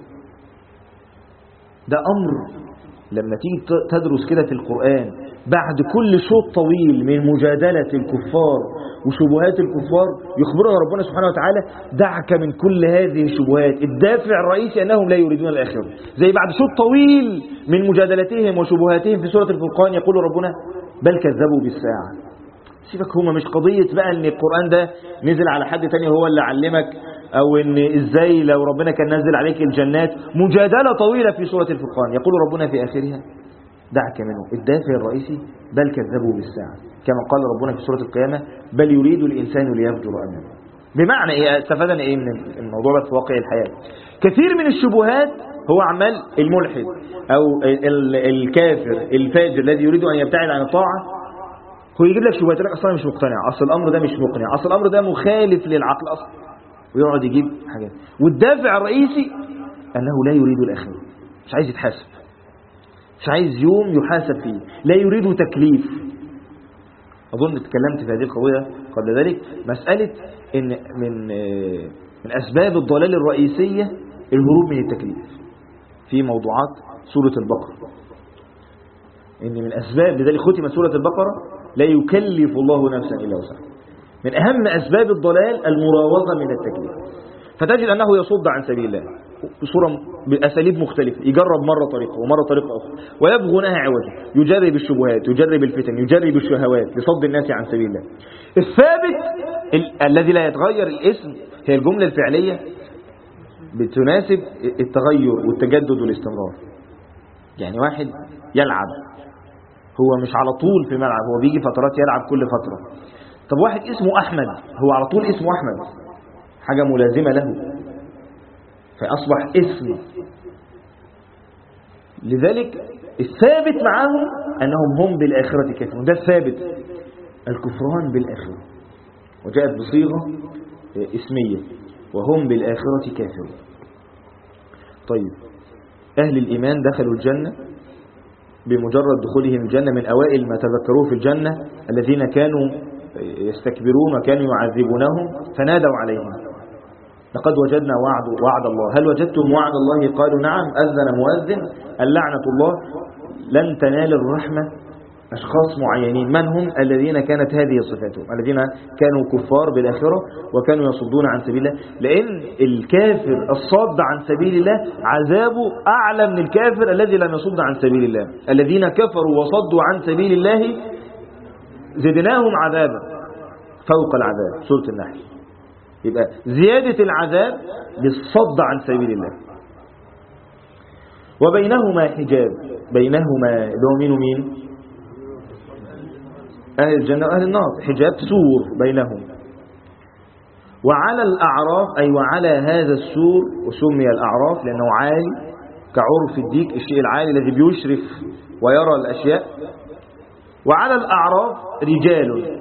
ده أمر لما تيجي تدرس كده في القرآن بعد كل شوط طويل من مجادلة الكفار وشبهات الكفار يخبرنا ربنا سبحانه وتعالى دعك من كل هذه الشبهات، الدافع الرئيسي أنهم لا يريدون الآخرة. زي بعد شوط طويل من مجادلتهم وشبهاتهم في سورة الفرقان يقول ربنا بل كذبوا بالساعة. سيبك، هما مش قضية بقى ان القرآن ده نزل على حد تاني هو اللي علمك، او ان ازاي لو ربنا كان نزل عليك الجنات. مجادلة طويلة في سورة الفرقان يقول ربنا في آخرها دعك منه، الدافع الرئيسي بل كذبوا بالساعة، كما قال ربنا في سورة القيامة بل يريد الإنسان ليفجر أمامه. بمعنى ايه؟ استفادنا ايه من الموضوع ده في واقع الحياة؟ كثير من الشبهات هو عمال الملحد او الكافر الفاجر الذي يريد ان يبتعد عن الطاعة هو يجيب لك شبهات لك اصلا مش مقتنع، اصل الامر ده مش مقنع، اصل الامر ده مخالف للعقل اصلا، ويقعد يجيب حاجات. والدافع الرئيسي انه لا يريد الاخره، مش عايز يتحاسب، مش عايز يوم يحاسب فيه، لا يريد تكليف. اظن اتكلمت في هذه القضيه قبل ذلك، مساله ان من اسباب الضلال الرئيسيه الهروب من التكليف في موضوعات سوره البقره. ان من اسباب لذلك ختمت سوره البقره لا يكلف الله نفسا إلا وسعها. من أهم أسباب الضلال المراوغة من التكليف، فتجد أنه يصد عن سبيل الله بصورة بأساليب مختلفة، يجرب مرة طريقة ومرة طريقة أخرى، ويبغونها عوجا، يجرب الشبهات، يجرب الفتن، يجرب الشهوات لصد الناس عن سبيل الله. الثابت الذي لا يتغير الاسم هي الجملة الفعلية بتناسب التغير والتجدد والاستمرار. يعني واحد يلعب، هو مش على طول في الملعب، هو بيجي فترات يلعب كل فترة. طب واحد اسمه أحمد، هو على طول اسمه أحمد، حاجة ملازمة له فأصبح اسم. لذلك الثابت معهم أنهم هم بالآخرة كافرون، ده الثابت، الكفران بالآخرة، وجاءت بصيغة اسمية وهم بالآخرة كافرون. طيب أهل الإيمان دخلوا الجنة بمجرد دخولهم الجنة، من أوائل ما تذكروه في الجنة الذين كانوا يستكبرون وكانوا يعذبونهم فنادوا عليهم لقد وجدنا وعد الله هل وجدتم وعد الله؟ قالوا نعم. أذن مؤذن اللعنة الله. لن تنال الرحمة أشخاص معينين، من هم؟ الذين كانت هذه صفاتهم، الذين كانوا كفار بالآخرة وكانوا يصدون عن سبيل الله. لأن الكافر الصاد عن سبيل الله عذابه أعلى من الكافر الذي لم يصد عن سبيل الله. الذين كفروا وصدوا عن سبيل الله زدناهم عذابا فوق العذاب، سورة النحل. يبقى زيادة العذاب للصد عن سبيل الله. وبينهما حجاب، بينهما اللي هو مين ومين؟ أهل الجنة وأهل النار، حجاب سور بينهم. وعلى الأعراف، أي وعلى هذا السور، وسمي الأعراف لأنه عالي كعرف الديك، الشيء العالي الذي بيشرف ويرى الأشياء. وعلى الأعراف رجال،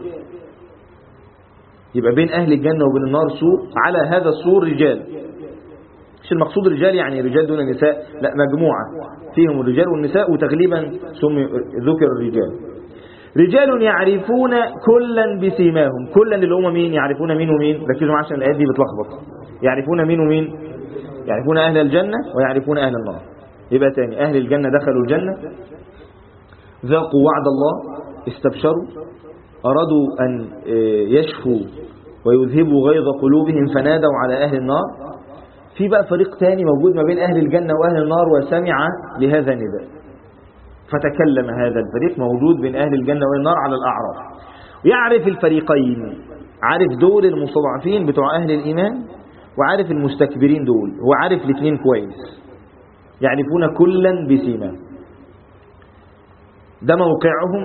يبقى بين أهل الجنة وبين النار سور، على هذا السور رجال. مش المقصود رجال يعني رجال دون النساء، لا، مجموعة فيهم الرجال والنساء، وتغليبا ذكر الرجال. رجال يعرفون كلا بسيماهم، كلا اللي هم مين؟ يعرفون مين ومين؟ ركزوا معايا عشان الآيات دي بتلخبط. يعرفون مين ومين؟ يعرفون أهل الجنة ويعرفون أهل النار. يبقى تاني، أهل الجنة دخلوا الجنة، ذاقوا وعد الله، استبشروا، أرادوا أن يشفوا ويذهبوا غيظ قلوبهم فنادوا على أهل النار. في بقى فريق تاني موجود ما بين أهل الجنة وأهل النار وسمع لهذا النداء فتكلم. هذا الفريق موجود بين أهل الجنة والنار على الأعراف، يعرف الفريقين، عارف دول المستضعفين بتوع أهل الإيمان وعارف المستكبرين دول، هو عارف الاثنين كويس. يعرفون كلا بسيما، ده موقعهم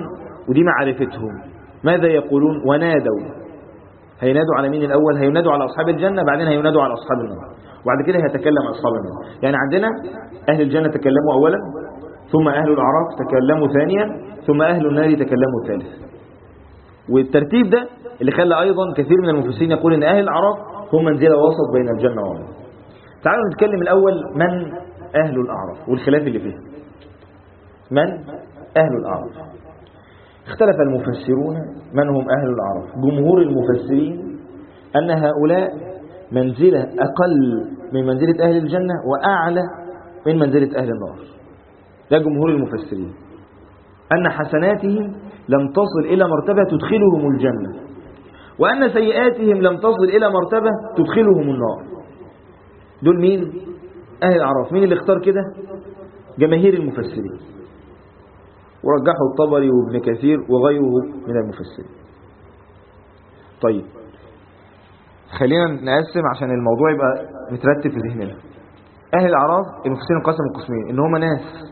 ودي معرفتهم. ماذا يقولون؟ ونادوا. هينادوا على مين الأول؟ هينادوا على أصحاب الجنة، بعدين هينادوا على أصحاب النار، وبعد كده هيتكلم أصحاب النار. يعني عندنا أهل الجنة تكلموا أولا، ثم أهل الأعراف تكلموا ثانيا، ثم أهل النار تكلموا ثالث. والترتيب ده اللي خلى أيضا كثير من المفسرين يقول إن أهل الأعراف هم منزلة وسط بين الجنة والنار. تعالوا نتكلم الأول من أهل الأعراف والخلاف اللي فيه. من أهل الأعراف؟ اختلف المفسرون من هم أهل الأعراف. جمهور المفسرين أن هؤلاء منزلة أقل من منزلة أهل الجنة وأعلى من منزلة أهل النار. ده جمهور المفسرين، أن حسناتهم لم تصل إلى مرتبة تدخلهم الجنة، وأن سيئاتهم لم تصل إلى مرتبة تدخلهم النار. دول مين؟ أهل الأعراف. مين اللي اختار كده؟ جماهير المفسرين، ورجحوا الطبري وابن كثير وغيره من المفسرين. طيب خلينا نقسم عشان الموضوع يبقى مترتب في ذهننا. أهل الأعراف المفسرين انقسموا قسمين، إن هم ناس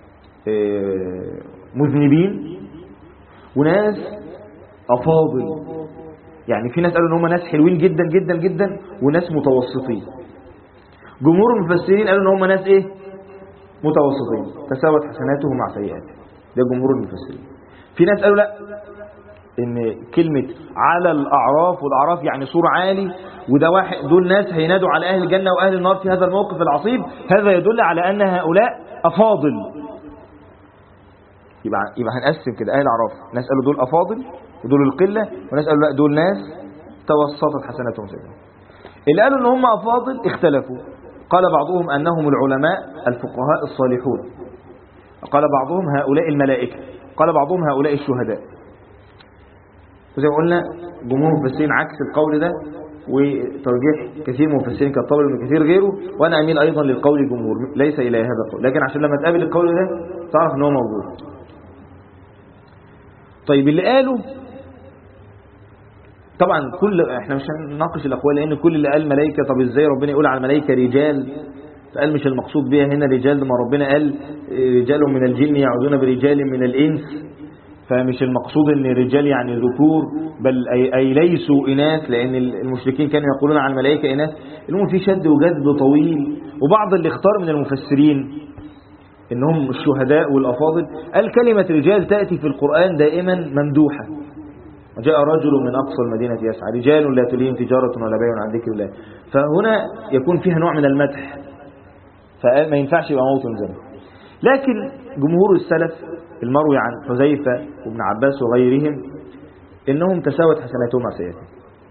مذنبين وناس أفاضل. يعني في ناس قالوا إن هم ناس حلوين جدا جدا جدا وناس متوسطين. جمهور المفسرين قالوا إن هم ناس إيه؟ متوسطين، تساوت حسناتهم مع سيئاتهم. ده جمهور المفسرين. في ناس قالوا لا، ان كلمة على الأعراف، والأعراف يعني سور عالي، وده واحد، دول ناس هينادوا على أهل الجنة وأهل النار في هذا الموقف العصيب. هذا يدل على أن هؤلاء أفاضل. يبقى هنقسم كده أهل الأعراف، ناس قالوا دول أفاضل ودول القلة، وناس قالوا لا دول ناس توسطت حسناتهم سيئاتهم. اللي قالوا ان هم أفاضل اختلفوا. قال بعضهم أنهم العلماء الفقهاء الصالحون، قال بعضهم هؤلاء الملائكة، قال بعضهم هؤلاء الشهداء. وزي ما قلنا جمهور المفسرين عكس القول ده، وترجيح كثير من المفسرين كالطبري وابن كثير غيره، وانا اميل ايضا للقول الجمهور ليس الى هذا القول، لكن عشان لما تقابل القول ده تعرف ان هو موجود. طيب اللي قالوا طبعا احنا مش هنناقش الاقوال، لان كل اللي قال ملائكه، طب ازاي ربنا يقول على الملائكه رجال؟ فقال مش المقصود بها هنا رجال، لما ربنا قال رجال من الجن يعوذون برجال من الانس، فمش المقصود ان الرجال يعني ذكور، بل أي ليسوا إناث، لأن المشركين كانوا يقولون عن الملائكة إناث. المهم في شد وجذب طويل. وبعض اللي اختار من المفسرين إنهم الشهداء والأفاضل قال كلمة رجال تأتي في القرآن دائما ممدوحة. جاء رجل من أقصى المدينة يسعى، رجال لا تلهيهم تجارة ولا بيع عن ذكر الله، فهنا يكون فيها نوع من المدح، فقال ما ينفعش يبقى موت ذنب. لكن جمهور السلف المروي عن حذيفة وابن عباس وغيرهم إنهم تساوت حسناتهم مع سيئاتهم.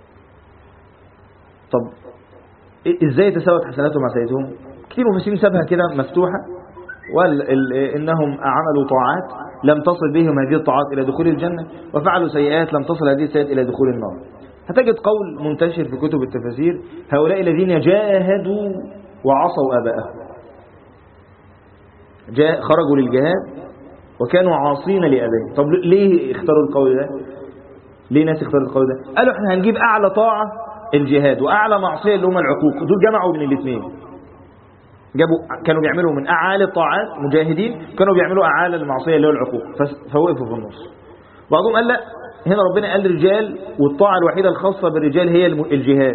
طب إزاي تساوت حسناتهم مع سيئاتهم؟ كثير مفسرين سابها كده مفتوحة، إنهم عملوا طاعات لم تصل بهم هذه الطاعات إلى دخول الجنة، وفعلوا سيئات لم تصل هذه السيئات إلى دخول النار. هتجد قول منتشر في كتب التفاسير هؤلاء الذين جاهدوا وعصوا آباءهم. خرجوا للجهاد وكانوا عاصين لأبائهم. طب ليه اختاروا القول ده؟ ليه ناس اختاروا القول ده؟ قالوا احنا هنجيب أعلى طاعة الجهاد وأعلى معصية اللي هم العقوق. دول جمعوا بين الاثنين، كانوا بيعملوا من أعالي الطاعات مجاهدين، كانوا بيعملوا أعالي المعصية اللي هو العقوق، فوقفوا في النص. بعضهم قال لا، هنا ربنا قال رجال والطاعة الوحيدة الخاصة بالرجال هي الجهاد.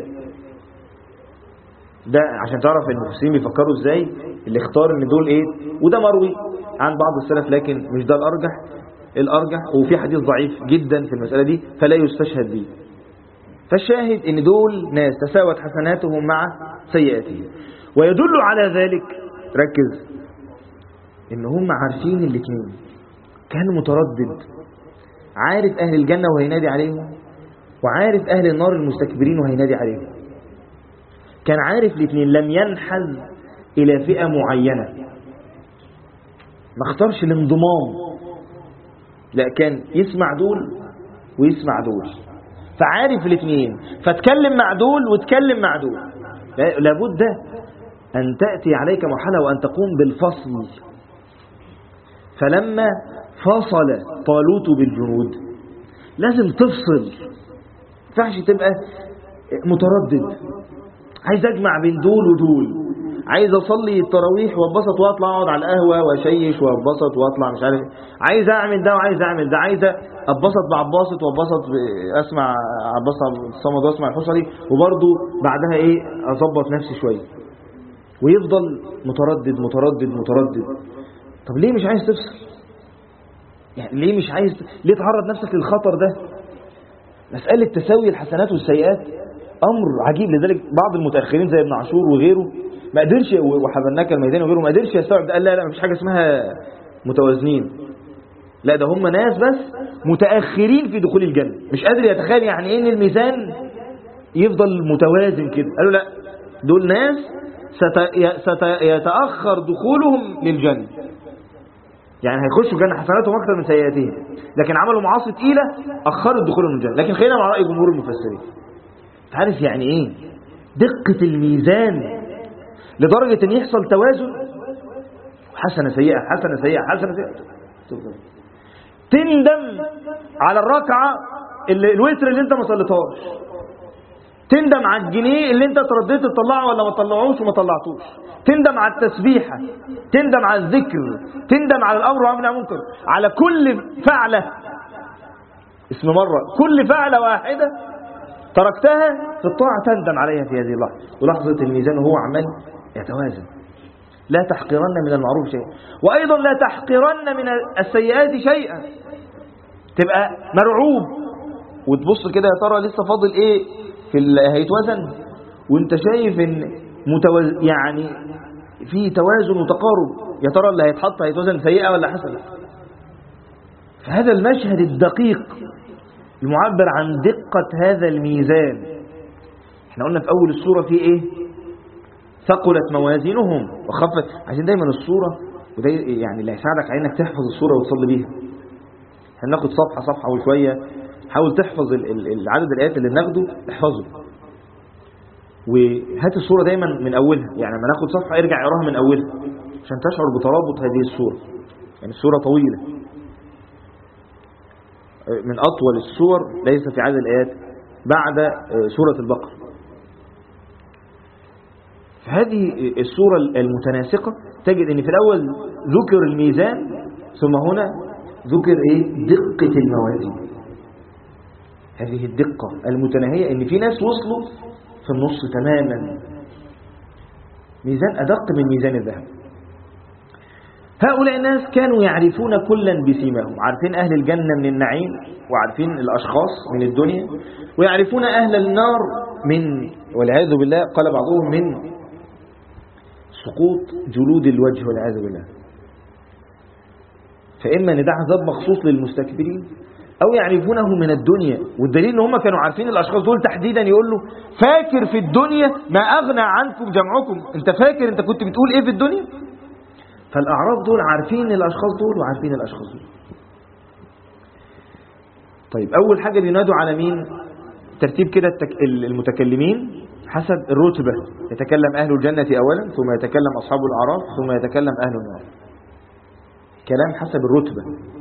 ده عشان تعرف المفسرين بيفكروا ازاي، اللي اختار ان دول ايه. وده مروي عن بعض السلف، لكن مش ده الارجح، وفي حديث ضعيف جدا في المسألة دي فلا يستشهد به. فالشاهد ان دول ناس تساوت حسناتهم مع سيئاتهم. ويدل على ذلك، ركز، ان هم عارفين الاثنين. كان متردد، عارف اهل الجنة وهينادي عليهم، وعارف اهل النار المستكبرين وهينادي عليهم. كان عارف الاثنين، لم ينحز الى فئة معينة، ما اختارش الانضمام، لا كان يسمع دول ويسمع دول، فعارف الاثنين، فتكلم مع دول وتكلم مع دول. لابد أن تأتي عليك مرحلة وأن تقوم بالفصل. فلما فصل طالوت بالجنود لازم تفصل، ما ينفعش تبقى متردد عايز أجمع بين دول ودول. عايز اصلي التراويح واتبسط واطلع اقعد على القهوه واشيش واتبسط واطلع مش عارف، عايز اعمل ده وعايز اعمل ده، عايز اتبسط بعباسط واتبسط اسمع عباس الصمد واسمع الحصري، وبرضه بعدها ايه اظبط نفسي شويه، ويفضل متردد متردد متردد. طب ليه مش عايز تفصل؟ يعني ليه مش عايز، ليه تعرض نفسك للخطر ده؟ مسألة تساوي الحسنات والسيئات أمر عجيب. لذلك بعض المتأخرين زي ابن عاشور وغيره ما قدرش، وحبناك الميداني وغيره ما قدرش يستوعب، قال لا مفيش حاجة اسمها متوازنين، لا ده هم ناس بس متأخرين في دخول الجنة، مش قادر يتخيل يعني ايه ان الميزان يفضل متوازن كده. قالوا لا دول ناس سيتأخر دخولهم للجنة، يعني هيخشوا جنة حسناتهم أكثر من سيئاتهم، لكن عملوا معاصي تقيلة أخروا دخولهم الجنة. لكن خلينا مع رأي جمهور المفسرين. عارف يعني إيه دقة الميزان لدرجة أن يحصل توازن، حسنة سيئة حسنة سيئة حسنة سيئة، تندم على الركعة الوتر اللي أنت ما صليتهاش، تندم على الجنيه اللي أنت ترديت تطلعه ولا ما طلعوش وما طلعتوش، تندم على التسبيحة، تندم على الذكر، تندم على الأمر والنهي عن المنكر، على كل فعلة اسم مرة، كل فعلة واحدة تركتها في الطاعة تندم عليها في هذه اللحظة. ولحظة الميزان وهو عمال يتوازن. لا تحقرن من المعروف شيئا، وأيضا لا تحقرن من السيئات شيئا. تبقى مرعوب وتبص كده يا ترى لسه فاضل ايه في هيتوزن، وانت شايف ان يعني في توازن وتقارب، يا ترى اللي هيتحط هيتوزن سيئة ولا حسنة. فهذا المشهد الدقيق المعبر عن دقة هذا الميزان. احنا قلنا في أول السورة في ايه؟ ثقلت موازينهم وخفت. عشان دايما السورة وده يعني اللي هيساعدك على انك تحفظ السورة وتصلي بيها. هناخد صفحة صفحة وشوية، حاول تحفظ العدد الآيات اللي بناخده احفظه، وهات السورة دايما من أولها. يعني لما ناخد صفحة ارجع اقراها من أولها عشان تشعر بترابط هذه السورة. يعني السورة طويلة، من أطول السور ليس في عدد الآيات بعد سورة البقرة. فهذه السورة المتناسقة تجد أن في الأول ذكر الميزان، ثم هنا ذكر إيه؟ دقة الموازين. هذه الدقة المتناهية، أن في ناس وصلوا في النص تماما، ميزان أدق من ميزان الذهب. هؤلاء الناس كانوا يعرفون كلا بسيماهم، عارفين أهل الجنة من النعيم، وعارفين الأشخاص من الدنيا، ويعرفون أهل النار من، والعياذ بالله قال بعضهم، من سقوط جلود الوجه والعياذ بالله. فإما ندع عذاب مخصوص للمستكبرين، أو يعرفونه من الدنيا. والدليل ان هم كانوا عارفين الأشخاص دول تحديدا. يقول له فاكر في الدنيا ما أغنى عنكم جمعكم، انت فاكر انت كنت بتقول ايه في الدنيا؟ فالأعراف دول عارفين الأشخاص دول وعارفين الأشخاص دول. طيب أول حاجة بينادوا على مين؟ ترتيب كده المتكلمين حسب الرتبة. يتكلم أهل الجنة أولا، ثم يتكلم أصحاب الأعراف، ثم يتكلم أهل النار. كلام حسب الرتبة.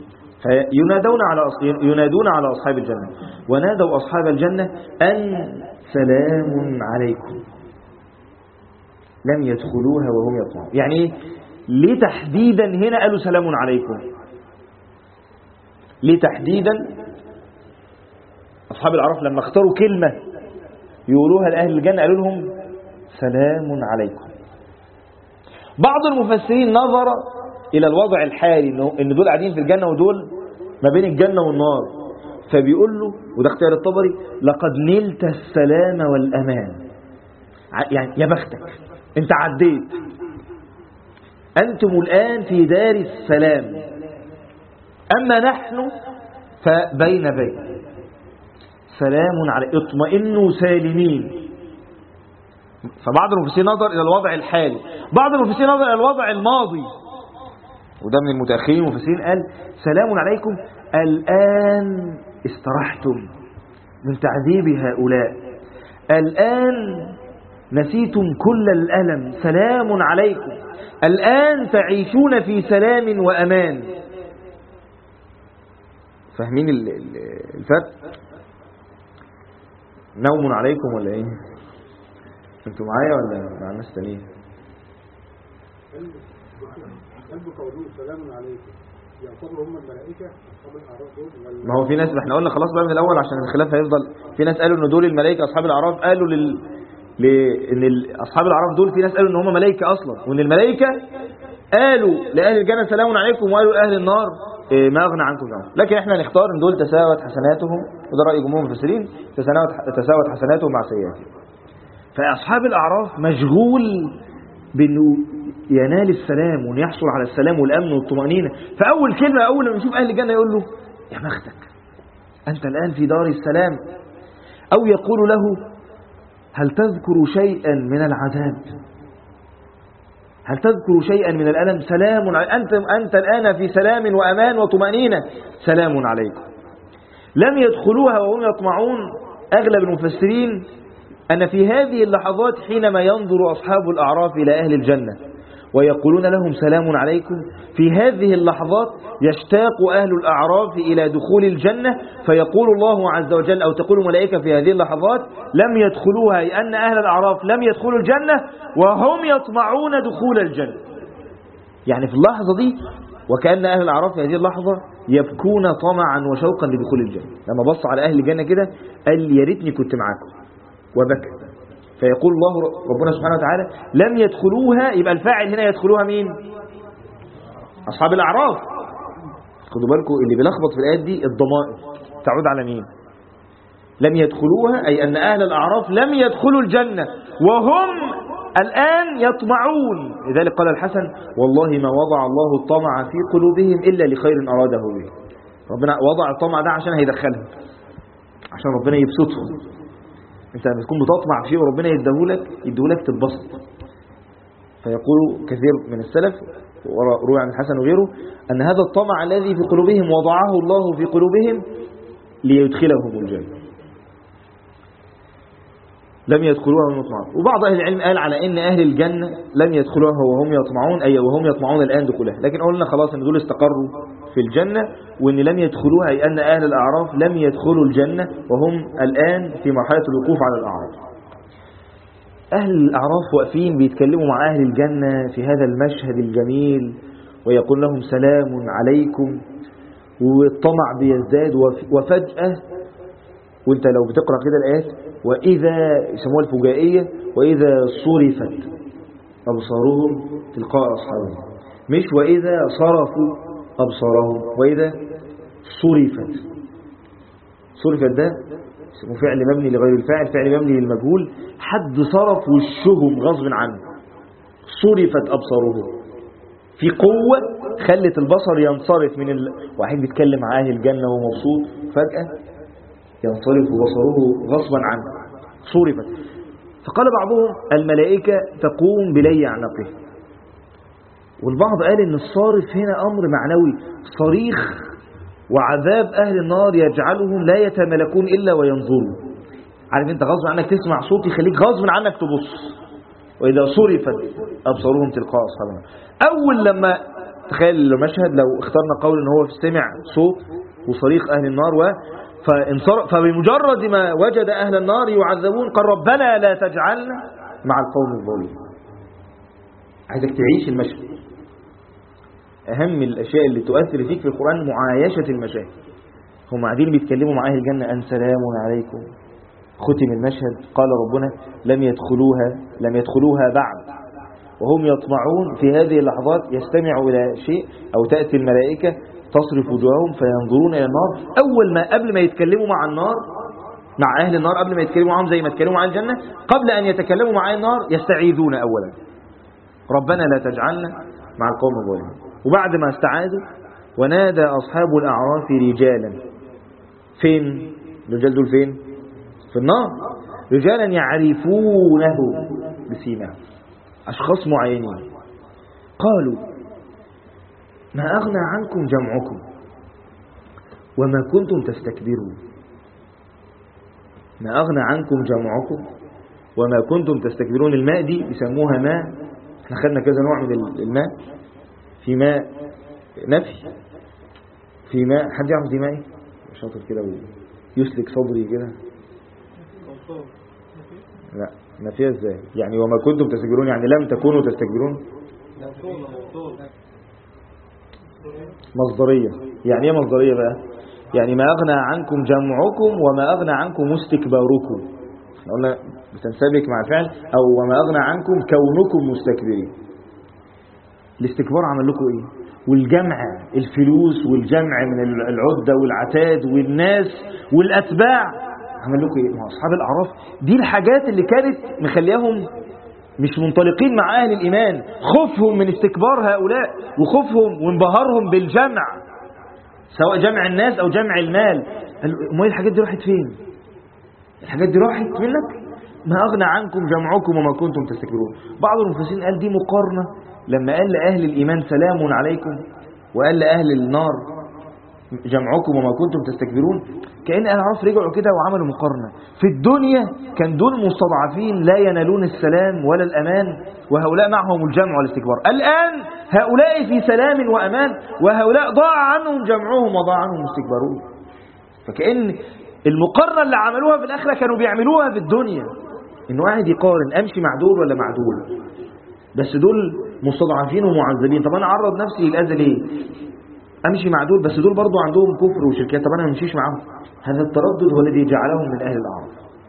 ينادون على أصحاب الجنة. ونادوا أصحاب الجنة أن سلام عليكم لم يدخلوها وهم يطمعون. يعني ايه؟ ليه تحديدا هنا قالوا سلام عليكم؟ ليه تحديدا أصحاب الأعراف لما اختاروا كلمة يقولوها لأهل الجنة قالوا لهم سلام عليكم؟ بعض المفسرين نظر إلى الوضع الحالي، إن دول قاعدين في الجنة ودول ما بين الجنة والنار، فبيقول له، وده اختيار الطبري، لقد نلت السلام والأمان. يعني يا بختك انت عديت، أنتم الآن في دار السلام، أما نحن فبين بين. سلام على اطمئنوا سالمين. فبعض المفسرين نظر إلى الوضع الحالي، بعض المفسرين نظر إلى الوضع الماضي، وده من المتأخرين المفسرين قال سلام عليكم الآن استرحتم من تعذيب هؤلاء، الآن نسيتم كل الألم، سلام عليكم الآن تعيشون في سلام وأمان. فاهمين الفرق؟ نوم عليكم ولا ايه؟ انتوا معايا ولا مع الناس تانيين؟ هل بقوله سلام عليكم يعتبروا هم الملائكة أصحاب الأعراف دول؟ ما هو في ناس، احنا قلنا خلاص بقى من الأول عشان الخلاف هيفضل. في ناس قالوا إن دول الملائكة أصحاب الأعراف، قالوا إن أصحاب الأعراف دول في ناس قالوا إن هم ملائكة أصلا، وإن الملائكة قالوا لأهل الجنة سلام عليكم، وقالوا لأهل النار ما أغنى عنكم جمعكم. لكن احنا نختار إن دول تساوت حسناتهم، وده رأي جمهور المفسرين، تساوت حسناتهم مع سيئاتهم. فأصحاب الأعراف مشغول بأنه ينال السلام وأن يحصل على السلام والأمن والطمأنينة. فأول كلمة أول ما يشوف أهل الجنة يقول له يا بختك أنت الآن في دار السلام، أو يقول له هل تذكر شيئا من العذاب، هل تذكر شيئا من الألم، سلام أنت الآن في سلام وأمان وطمأنينة، سلام عليكم. لم يدخلوها وهم يطمعون. أغلب المفسرين أن في هذه اللحظات حينما ينظر أصحاب الأعراف إلى أهل الجنة ويقولون لهم سلام عليكم، في هذه اللحظات يشتاق أهل الأعراف إلى دخول الجنة، فيقول الله عز وجل أو تقول ملائكة في هذه اللحظات لم يدخلوها، أي أن أهل الأعراف لم يدخلوا الجنة وهم يطمعون دخول الجنة. يعني في اللحظة دي وكأن أهل الأعراف في هذه اللحظة يبكون طمعا وشوقا لدخول الجنة. لما بص على أهل الجنة كده قال يا ريتني كنت معاكم، وبكى. فيقول الله ربنا سبحانه وتعالى لم يدخلوها، يبقى الفاعل هنا يدخلوها مين؟ أصحاب الأعراف. خدوا بالكم اللي بيلخبط في الآيات دي الضمائر تعود على مين؟ لم يدخلوها أي أن أهل الأعراف لم يدخلوا الجنة وهم الآن يطمعون. لذلك قال الحسن والله ما وضع الله الطمع في قلوبهم إلا لخير أراده به. ربنا وضع الطمع ده عشان هيدخلهم، عشان ربنا يبسطهم. انت لما تكون بتطمع في شيء وربنا يديهولك تتبسط. فيقول كثير من السلف وروي عن الحسن وغيره أن هذا الطمع الذي في قلوبهم وضعه الله في قلوبهم ليدخلهم الجنة. لم يدخلوها وهم يطمعون. وبعض أهل العلم قال على أن أهل الجنة لم يدخلوها وهم يطمعون، أي وهم يطمعون الآن دخولها. لكن قلنا خلاص أن دول استقروا في الجنة، وأن لم يدخلوها أي أن أهل الأعراف لم يدخلوا الجنة وهم الآن في مرحلة الوقوف على الأعراف. أهل الأعراف واقفين بيتكلموا مع أهل الجنة في هذا المشهد الجميل ويقول لهم سلام عليكم، والطمع بيزداد. وفجأة وانت لو بتقرأ كده الآيات وإذا يسموها الفجائية وإذا صرفت أبصارهم تلقاء أصحابهم، مش وإذا صرفوا أبصارهم، وإذا صرفت ده اسمه فعل مبني لغير الفاعل، فعل مبني للمجهول. حد صرف وشهم غصب عنه، صرفت أبصارهم، في قوة خلت البصر ينصرف من واحد بيتكلم مع أهل الجنة ومبسوط فجأة ينصرف بصره غصبا عنه، صرفت. فقال بعضهم الملائكة تقوم بلي عنقه، والبعض قال ان الصارف هنا أمر معنوي، صريخ وعذاب أهل النار يجعلهم لا يتملكون إلا وينظروا. عارف انت غصب عنك تسمع صوت يخليك غصب عنك تبص. وإذا صرفت أبصارهم تلقاء أصحاب النار. أول لما تخيل المشهد لو اخترنا قول ان هو سمع صوت وصريخ أهل النار فبمجرد ما وجد أهل النار يعذبون قال ربنا لا تجعلنا مع القوم الظالمين. عايزك تعيش المشهد. أهم الأشياء اللي تؤثر فيك في القرآن معايشة المشاهد. هم قاعدين بيتكلموا مع أهل الجنة أن سلام عليكم، ختم المشهد قال ربنا لم يدخلوها بعد وهم يطمعون. في هذه اللحظات يستمعوا إلى شيء أو تأتي الملائكة تصرف وجوههم فينظرون إلى النار. أول ما قبل ما يتكلموا مع النار مع أهل النار، قبل ما يتكلموا معهم زي ما يتكلموا مع الجنة، قبل أن يتكلموا مع أهل النار يستعيذون أولا ربنا لا تجعلنا مع القوم الظالمين. وبعد ما استعاذوا ونادى أصحاب الأعراف رجالا. فين الرجال دول؟ فين؟ في النار. رجالا يعرفونه بسيماهم، أشخاص معينين. قالوا ما أغنى عنكم جمعكم وما كنتم تستكبرون. ما أغنى عنكم جمعكم وما كنتم تستكبرون. الماء دي بيسموها ماء، احنا خدنا كذا نوع من الماء. في ماء نفي، في ماء حد يعرف دي ماء ايه؟ شاطر كده ويسلك صدري كده. لا نفيها ازاي يعني؟ وما كنتم تستكبرون يعني لم تكونوا تستكبرون. مصدرية. يعني ايه مصدرية بقى؟ يعني ما أغنى عنكم جمعكم وما أغنى عنكم استكباركم. احنا قلنا بتنسبك مع الفعل، أو وما أغنى عنكم كونكم مستكبرين. الاستكبار عمل لكم ايه؟ والجمع، الفلوس والجمع من العدة والعتاد والناس والأتباع عمل لكم ايه؟ مع أصحاب الأعراف دي الحاجات اللي كانت مخليهم مش منطلقين مع أهل الإيمان، خوفهم من استكبار هؤلاء وخوفهم وانبهارهم بالجمع، سواء جمع الناس أو جمع المال. ما الحاجات دي راحت فين؟ الحاجات دي راحت منك. ما أغنى عنكم جمعكم وما كنتم تستكبرون. بعض المفسرين قال دي مقارنة لما قال لأهل الإيمان سلام عليكم، وقال لأهل النار جمعكم وما كنتم تستكبرون، كأن أهل العرف رجعوا كده وعملوا مقارنة. في الدنيا كان دول مستضعفين لا ينالون السلام ولا الأمان، وهؤلاء معهم الجمع والاستكبار. الآن هؤلاء في سلام وأمان، وهؤلاء ضاع عنهم جمعهم وضاع عنهم استكبارون. فكأن المقارنة اللي عملوها في الآخرة كانوا بيعملوها في الدنيا، إنه قاعد يقارن أمشي مع دول ولا مع دول، بس دول مستضعفين ومعذبين، طب أنا أعرض نفسي للأذى ليه؟ أمشي مع دول بس دول برضو عندهم كفر وشركات، طب أنا ما امشيش معاهم. هذا التردد هو الذي جعلهم من أهل الأعراف.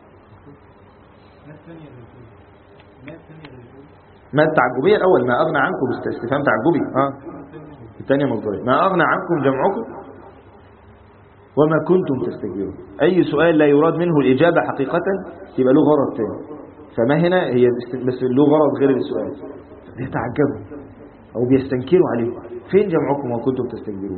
ما التعجبية الأول؟ ما أغنى عنكم استفهام تعجبي. الثانية مصدرية. ما أغنى عنكم جمعكم وما كنتم تستكبرون. أي سؤال لا يراد منه الإجابة حقيقة يبقى له غرض ثاني، فما هنا هي بس له غرض غير السؤال، بيتعجبوا أو بيستنكروا عليه. فين جمعكم وما كنتم تستكبرون؟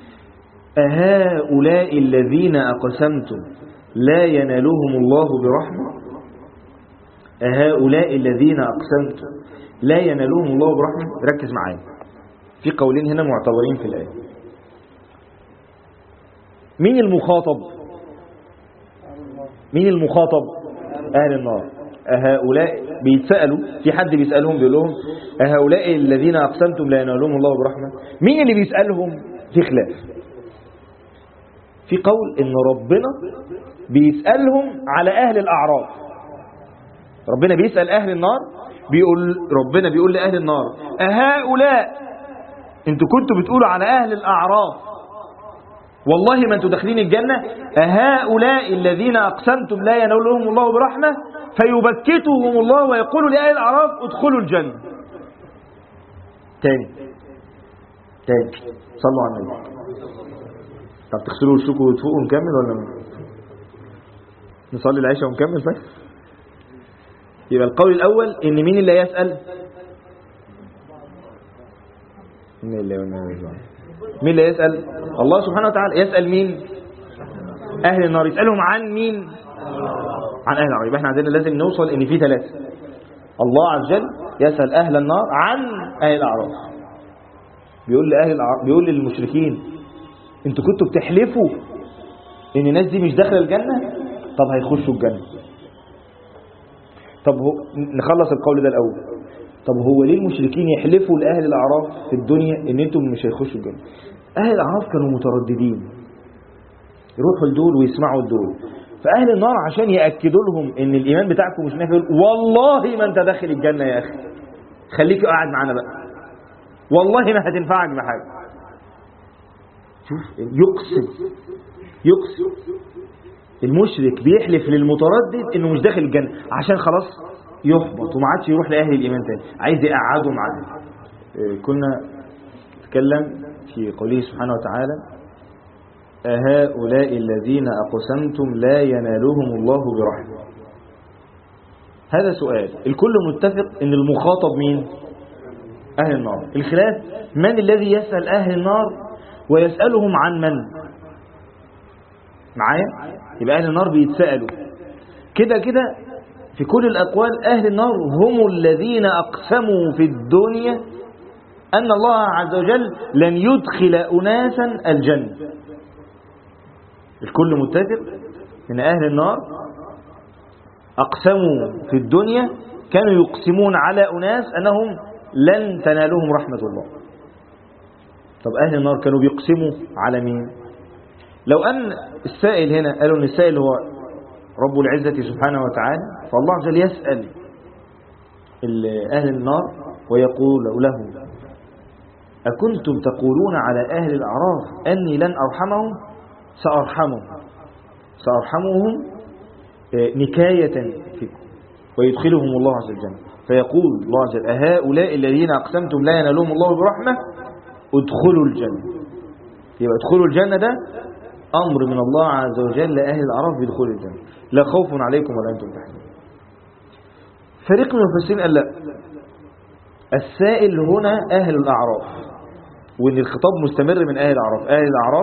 أهؤلاء الذين أقسمتم لا ينالهم الله برحمة؟ أهؤلاء الذين أقسمتم لا ينالهم الله برحمة؟ ركز معايا، في قولين هنا معتبرين في الآية. مين المخاطب؟ مين المخاطب؟ أهل النار. أهؤلاء بيتسألوا، في حد بيسألهم بيقول لهم أهؤلاء الذين أقسمتم لا ينالهم الله برحمة؟ مين اللي بيسألهم؟ في خلاف. في قول إن ربنا بيسألهم على أهل الأعراف. ربنا بيسأل أهل النار، ربنا بيقول لأهل النار أهؤلاء انتوا كنتوا بتقولوا على أهل الأعراف والله ما انتوا داخلين الجنة، أهؤلاء الذين أقسمتم لا ينالهم الله برحمة، فيبكتهم الله ويقول لأهل الأعراف ادخلوا الجنة. تاني صلوا على النبي. طب تغسلوا وشكوا وتفوقوا ونكمل ولا نصلي العشاء ونكمل بس؟ يبقى القول الأول إن مين اللي يسأل؟ مين اللي يسأل؟ الله سبحانه وتعالى. يسأل مين؟ أهل النار. يسألهم عن مين؟ عن أهل النار. يبقى احنا عندنا لازم نوصل إن في ثلاثة. الله عز وجل يسأل أهل النار عن أهل الأعراف. بيقول للمشركين انتوا كنتوا بتحلفوا إن الناس دي مش داخله الجنة، طب هيخشوا الجنة. طب نخلص القول ده الأول. طب هو ليه المشركين يحلفوا لأهل الأعراف في الدنيا إن انتم مش هيخشوا الجنة؟ أهل الأعراف كانوا مترددين، يروحوا لدول ويسمعوا لدول. فأهل النار عشان يأكدوا لهم إن الإيمان بتاعكم مش نافع، والله ما أنت داخل الجنة يا أخي، خليك قاعد معانا بقى، والله ما هتنفعك بحاجة. شوف، يقسم المشرك بيحلف للمتردد إنه مش داخل الجنة عشان خلاص يحبط وما عادش يروح لأهل الإيمان تاني، عايز يقعدوا معاه. كنا نتكلم في قوله سبحانه وتعالى أهؤلاء الذين أقسمتم لا ينالهم الله برحمة. هذا سؤال الكل متفق إن المخاطب مين؟ أهل النار. الخلاف من الذي يسأل أهل النار ويسألهم عن من؟ معايا؟ يبقى أهل النار بيتسألوا كده في كل الأقوال. أهل النار هم الذين أقسموا في الدنيا أن الله عز وجل لن يدخل أناسا الجنة. الكل متفق أن أهل النار أقسموا في الدنيا، كانوا يقسمون على أناس أنهم لن تنالهم رحمة الله. طب أهل النار كانوا بيقسموا على مين؟ لو أن السائل هنا قالوا أن السائل هو رب العزة سبحانه وتعالى، فالله عز وجل يسأل أهل النار ويقول له أكنتم تقولون على أهل الأعراف أني لن أرحمهم؟ سأرحمهم نكاية فيكم ويدخلهم الله عز وجل. فيقول الله عز وجل أهؤلاء الذين أقسمتم لا ينالهم الله برحمة ادخلوا الجنة. يبقى ادخلوا الجنة ده أمر من الله عز وجل لأهل الأعراف بدخول الجنة، لا خوف عليكم ولا أنتم تحزنون. فريق من المفسرين قال لا، السائل هنا أهل الأعراف، وإن الخطاب مستمر من أهل الأعراف. أهل الأعراف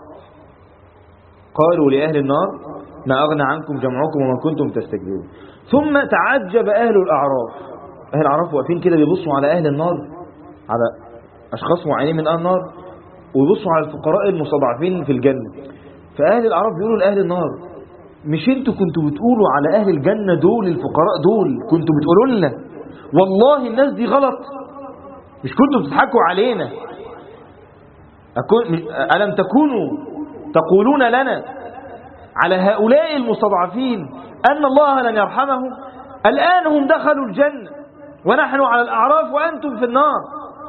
قالوا لأهل النار ما أغنى عنكم جمعكم وما كنتم تستكبرون. ثم تعجب أهل الأعراف. أهل الأعراف واقفين كده بيبصوا على أهل النار، على أشخاص معينين من أهل النار، ويبصوا على الفقراء المستضعفين في الجنة. فأهل الأعراف بيقولوا لأهل النار مش انتوا كنتوا بتقولوا على أهل الجنة دول الفقراء دول، كنتوا بتقولوا لنا والله الناس دي غلط، مش كنتوا بتضحكوا علينا؟ ألم تكونوا تقولون لنا على هؤلاء المستضعفين أن الله لن يرحمهم؟ الآن هم دخلوا الجنة ونحن على الأعراف وأنتم في النار.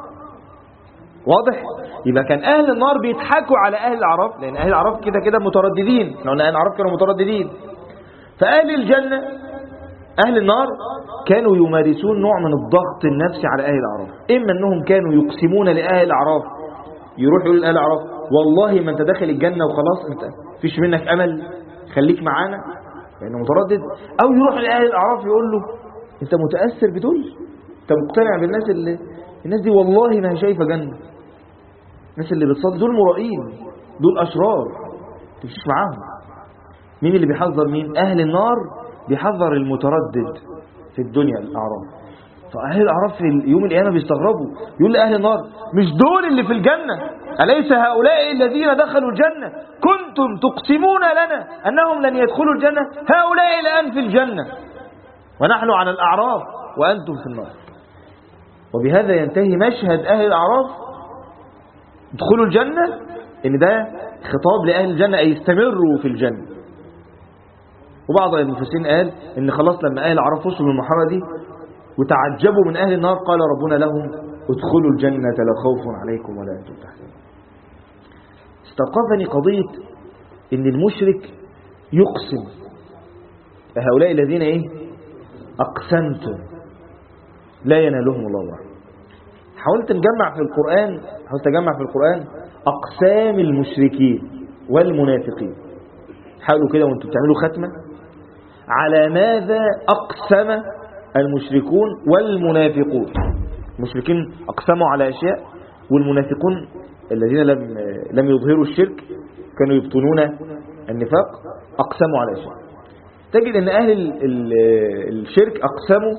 واضح؟ يبقى كان أهل النار بيضحكوا على أهل الأعراف، لأن أهل الأعراف كده كده مترددين، لأن أهل الأعراف كانوا مترددين. فأهل الجنة أهل النار كانوا يمارسون نوع من الضغط النفسي على أهل الأعراف. إما أنهم كانوا يقسمون لأهل الأعراف، يروح يقول لأهل الأعراف والله ما أنت داخل الجنة وخلاص، أنت فيش منك أمل، خليك معانا، لأنه متردد. أو يروح لأهل الأعراف يقول له أنت متأثر بدول، أنت مقتنع بالناس اللي الناس دي والله ما هي شايفة جنة، الناس اللي بتصلي دول مرائين، دول أشرار، تمشيش معاهم. مين اللي بيحذر مين؟ أهل النار بيحذر المتردد في الدنيا الأعراف. فأهل الأعراف في يوم القيامة بيستغربوا، يقول لأهل النار مش دول اللي في الجنة؟ أليس هؤلاء الذين دخلوا الجنة كنتم تقسمون لنا أنهم لن يدخلوا الجنة؟ هؤلاء الآن في الجنة ونحن على الأعراف وأنتم في النار. وبهذا ينتهي مشهد أهل الأعراف ادخلوا الجنة، إن ده خطاب لأهل الجنة أي يستمروا في الجنة. وبعض المفسرين قال إن خلاص لما أهل الأعراف وصلوا للمرحلة دي وتعجبوا من أهل النار قال ربنا لهم ادخلوا الجنة لا خوف عليكم ولا أنتم تحزنون. استوقفني قضية إن المشرك يقسم، هؤلاء الذين أقسمتم لا ينالهم الله برحمة. حاولت أجمع في القرآن أقسام المشركين والمنافقين. حاولوا كده وانتم بتعملوا ختمة على ماذا أقسم المشركون والمنافقون. المشركين أقسموا على أشياء، والمنافقون الذين لم يظهروا الشرك كانوا يبطنون النفاق أقسموا على أشياء. تجد أن أهل الشرك أقسموا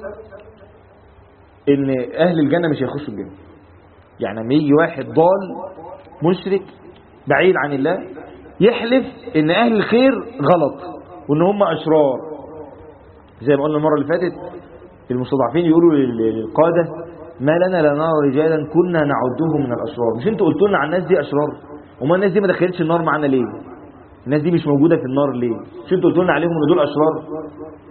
أن أهل الجنة مش هيخشوا الجنة. يعني لما يجي واحد ضال مشرك بعيد عن الله يحلف أن أهل الخير غلط وأن هم أشرار، زي ما قلنا المرة اللي فاتت المستضعفين يقولوا للقادة ما لنا لا نرى رجالا كنا نعدهم من الأشرار. مش انتوا قلتوا لنا عن الناس دي أشرار؟ وما الناس دي ما دخلتش النار معنا ليه؟ الناس دي مش موجودة في النار ليه؟ مش انتوا قلتوا لنا عليهم ان دول أشرار؟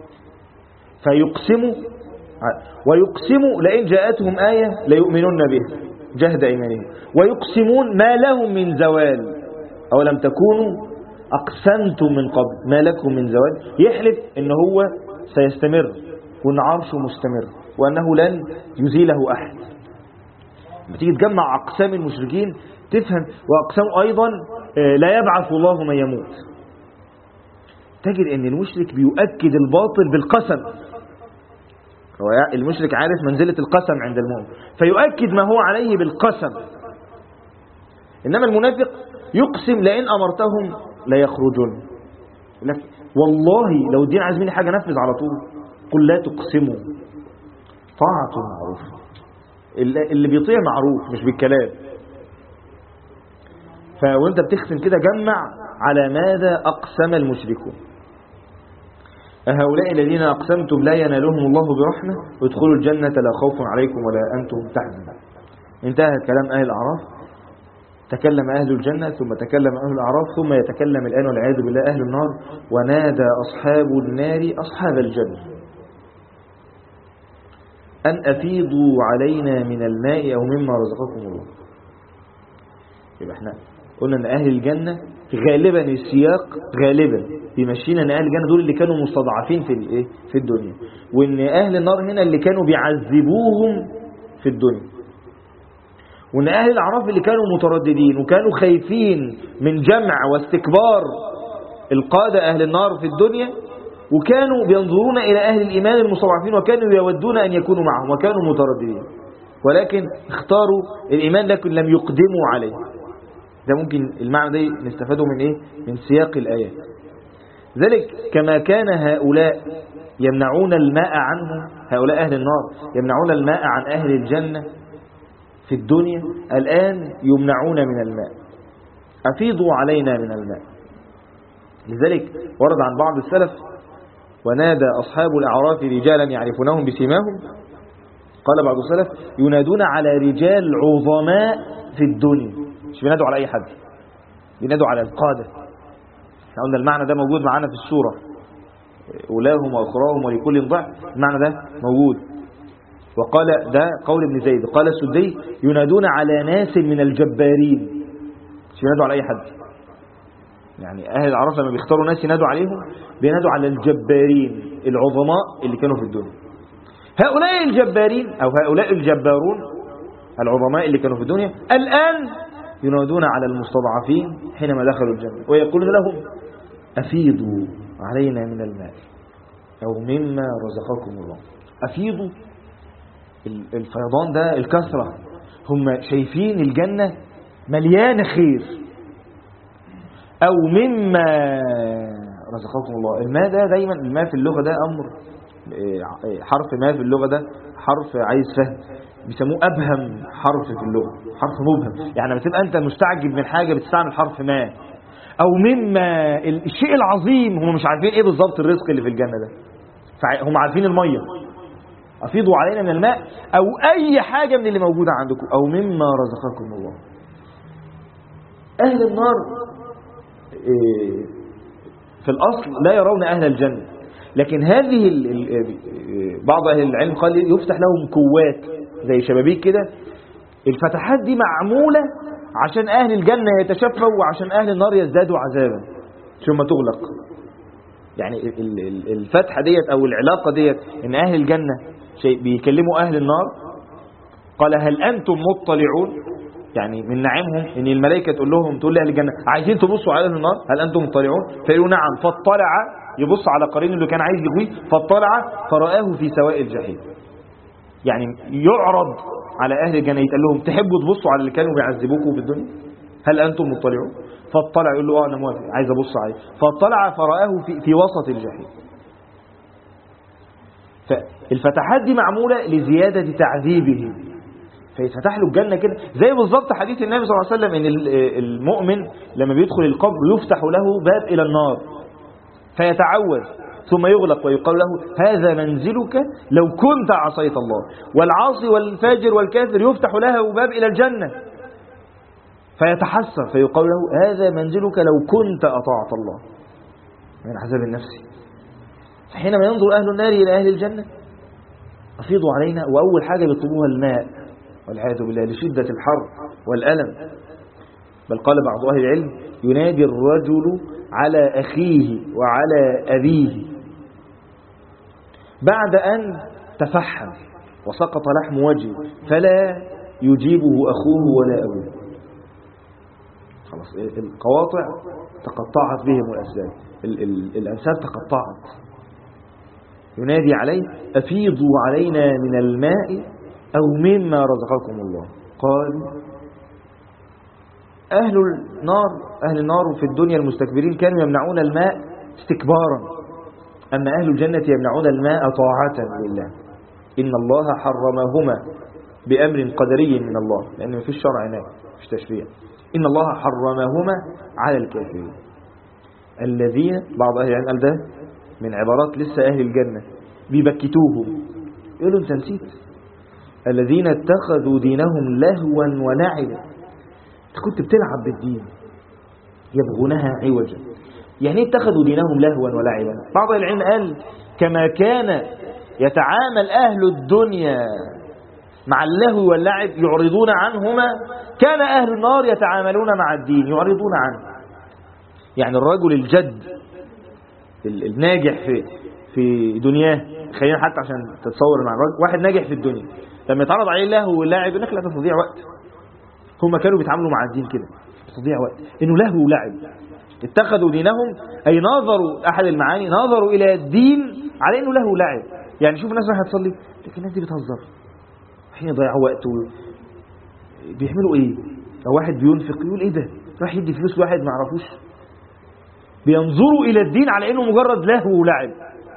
ويقسموا لئن جاءتهم آية ليؤمنون بها جهد أيمانهم ويقسمون ما لهم من زوال أو لم تكونوا أقسمتم من قبل ما لكم من زوال. يحلف ان هو سيستمر وان عرشه مستمر وأنه لن يزيله أحد. بتيجي تجمع أقسام المشركين تفهم وأقسام أيضا لا يبعث الله من يموت. تجد أن المشرك بيؤكد الباطل بالقسم. هو المشرك عارف منزلة القسم عند المؤمن فيؤكد ما هو عليه بالقسم. إنما المنافق يقسم لئن أمرتهم لا يخرجون. والله لو الدين عايز مني حاجة نفذ على طول. قل لا تقسموا طاعة معروف. اللي بيطيع معروف مش بالكلام. فوانت بتقسم كده جمع على ماذا أقسم المشركون. هؤلاء الذين أقسمتم لا ينالهم الله برحمة وادخلوا الجنة لا خوف عليكم ولا أنتم تحزنون. انتهى كلام أهل الأعراف. تكلم أهل الجنة ثم تكلم أهل الأعراف ثم يتكلم الآن والعياذ بالله أهل النار. ونادى أصحاب النار أصحاب الجنة أن أفيضوا علينا من الماء أو مما رزقكم الله. يبقى احنا قلنا أن أهل الجنة غالبا السياق غالبا بيمشينا أن أهل الجنة دول اللي كانوا مستضعفين في الدنيا، وأن أهل النار هنا اللي كانوا بيعذبوهم في الدنيا، وأن أهل الأعراف اللي كانوا مترددين وكانوا خايفين من جمع واستكبار القادة أهل النار في الدنيا، وكانوا بينظرون إلى أهل الإيمان المستضعفين وكانوا يودون أن يكونوا معهم وكانوا مترددين، ولكن اختاروا الإيمان لكن لم يقدموا عليه. ده ممكن المعنى ده نستفاده من إيه؟ من سياق الآيات. ذلك كما كان هؤلاء يمنعون الماء عنه، هؤلاء أهل النار يمنعون الماء عن أهل الجنة في الدنيا، الآن يمنعون من الماء. أفيضوا علينا من الماء. لذلك ورد عن بعض السلف: ونادى أصحاب الأعراف رجالا يعرفونهم بسيماهم. قال بعض السلف: ينادون على رجال عظماء في الدنيا، مش بينادوا على أي حد، بينادوا على القادة. احنا قلنا المعنى ده موجود معانا في السورة، أولاهم وأخراهم ولكل ضعف، المعنى ده موجود. وقال ده قول ابن زيد، قال السدي: ينادون على ناس من الجبارين، مش بينادوا على أي حد. يعني أهل الأعراف لما بيختاروا ناس ينادوا عليهم بينادوا على الجبارين العظماء اللي كانوا في الدنيا. هؤلاء الجبارين أو هؤلاء الجبارون العظماء اللي كانوا في الدنيا الآن ينادون على المستضعفين حينما دخلوا الجنة ويقولون لهم: أفيضوا علينا من الماء أو مما رزقكم الله. أفيضوا، الفيضان ده الكثرة، هم شايفين الجنة مليانة خير. أو مما رزقكم الله، الماء ده دايما، الماء في اللغة ده أمر، حرف ما في اللغة ده حرف عايز فهم، بيسموه أبهم حرف في اللغة، حرف مبهم. يعني لما تبقى أنت مستعجب من حاجة بتستعمل حرف ما. أو مما الشيء العظيم، هم مش عارفين إيه بالظبط الرزق اللي في الجنة ده، هم عارفين المية. أفيضوا علينا من الماء أو أي حاجة من اللي موجودة عندكم، أو مما رزقكم الله. أهل النار في الأصل لا يرون أهل الجنة، لكن هذه بعض أهل العلم قال يفتح لهم كوات زي شبابيك كده. الفتحات دي معمولة عشان أهل الجنة يتشفوا وعشان أهل النار يزدادوا عذابا ثم تغلق. يعني الفتحة ديت أو العلاقة ديت إن أهل الجنة بيكلموا أهل النار، قال: هل أنتم مطلعون؟ يعني من نعيمهم ان الملائكه تقول لاهل الجنه: عايزين تبصوا على اهل النار، هل انتم مطلعون؟ فيقولوا: نعم. فاطلع، يبص على قرين اللي كان عايز يغويه، فاطلع فرآه في سواء الجحيم. يعني يعرض على اهل الجنه، يتقال لهم: تحبوا تبصوا على اللي كانوا بيعذبوكم في الدنيا؟ هل انتم مطلعون؟ فاطلع، يقول له: انا موافق، عايز ابص عليه. فاطلع فرآه في وسط الجحيم. فالفتحات دي معموله لزياده تعذيبهم، فيتفتح له الجنة كده، زي بالظبط حديث النبي صلى الله عليه وسلم ان المؤمن لما بيدخل القبر يفتح له باب إلى النار فيتعوذ ثم يغلق ويقال له: هذا منزلك لو كنت عصيت الله. والعاصي والفاجر والكافر يفتح له باب إلى الجنة فيتحسر فيقال له: هذا منزلك لو كنت أطعت الله، من العذاب النفسي. فحينما ينظر أهل النار إلى أهل الجنة: أفيضوا علينا، وأول حاجة بيطلبوها الماء والعياذ بالله لشدة الحر والألم. بل قال بعض أهل العلم: ينادي الرجل على أخيه وعلى أبيه بعد أن تفحم وسقط لحم وجهه فلا يجيبه أخوه ولا أبوه. خلاص القواطع تقطعت بهم الأسباب، الأنساب تقطعت. ينادي عليه: أفيضوا علينا من الماء أو مما رزقكم الله. قال: أهل النار في الدنيا المستكبرين كانوا يمنعون الماء استكبارا، أما أهل الجنة يمنعون الماء طاعة لله. إن الله حرمهما بأمر قدري من الله، لأن ما فيش شرع هناك، مش تشريع. إن الله حرمهما على الكافرين الذين، بعض أهل العلم قال ده من عبارات لسه أهل الجنة بيبكتوهم، يقولوا: أنت نسيت الذين اتخذوا دينهم لهوا ولعبا. انت كنت بتلعب بالدين، يبغونها عوجا. يعني اتخذوا دينهم لهوا ولعبا. بعض العلم قال: كما كان يتعامل أهل الدنيا مع اللهو واللعب يعرضون عنهما، كان أهل النار يتعاملون مع الدين يعرضون عنه. يعني الرجل الجد الناجح في دنياه، خلينا حتى عشان تتصور مع الرجل واحد ناجح في الدنيا لما يتعرض عليه اللهو واللعب يقول لك لا تضيع وقت. هم كانوا بيتعاملوا مع الدين كده، تضيع وقت، انه لهو ولعب. اتخذوا دينهم أي نظروا، أحد المعاني نظروا إلى الدين على انه لهو ولعب. يعني شوف الناس رايحه تصلي لكن الناس دي بتهزر، حين يضيعوا وقته بيعملوا ايه؟ لو واحد بينفق يقول ايه ده، راح يدي فلوس واحد ما يعرفوش. بينظروا الى الدين على انه مجرد لهو ولعب.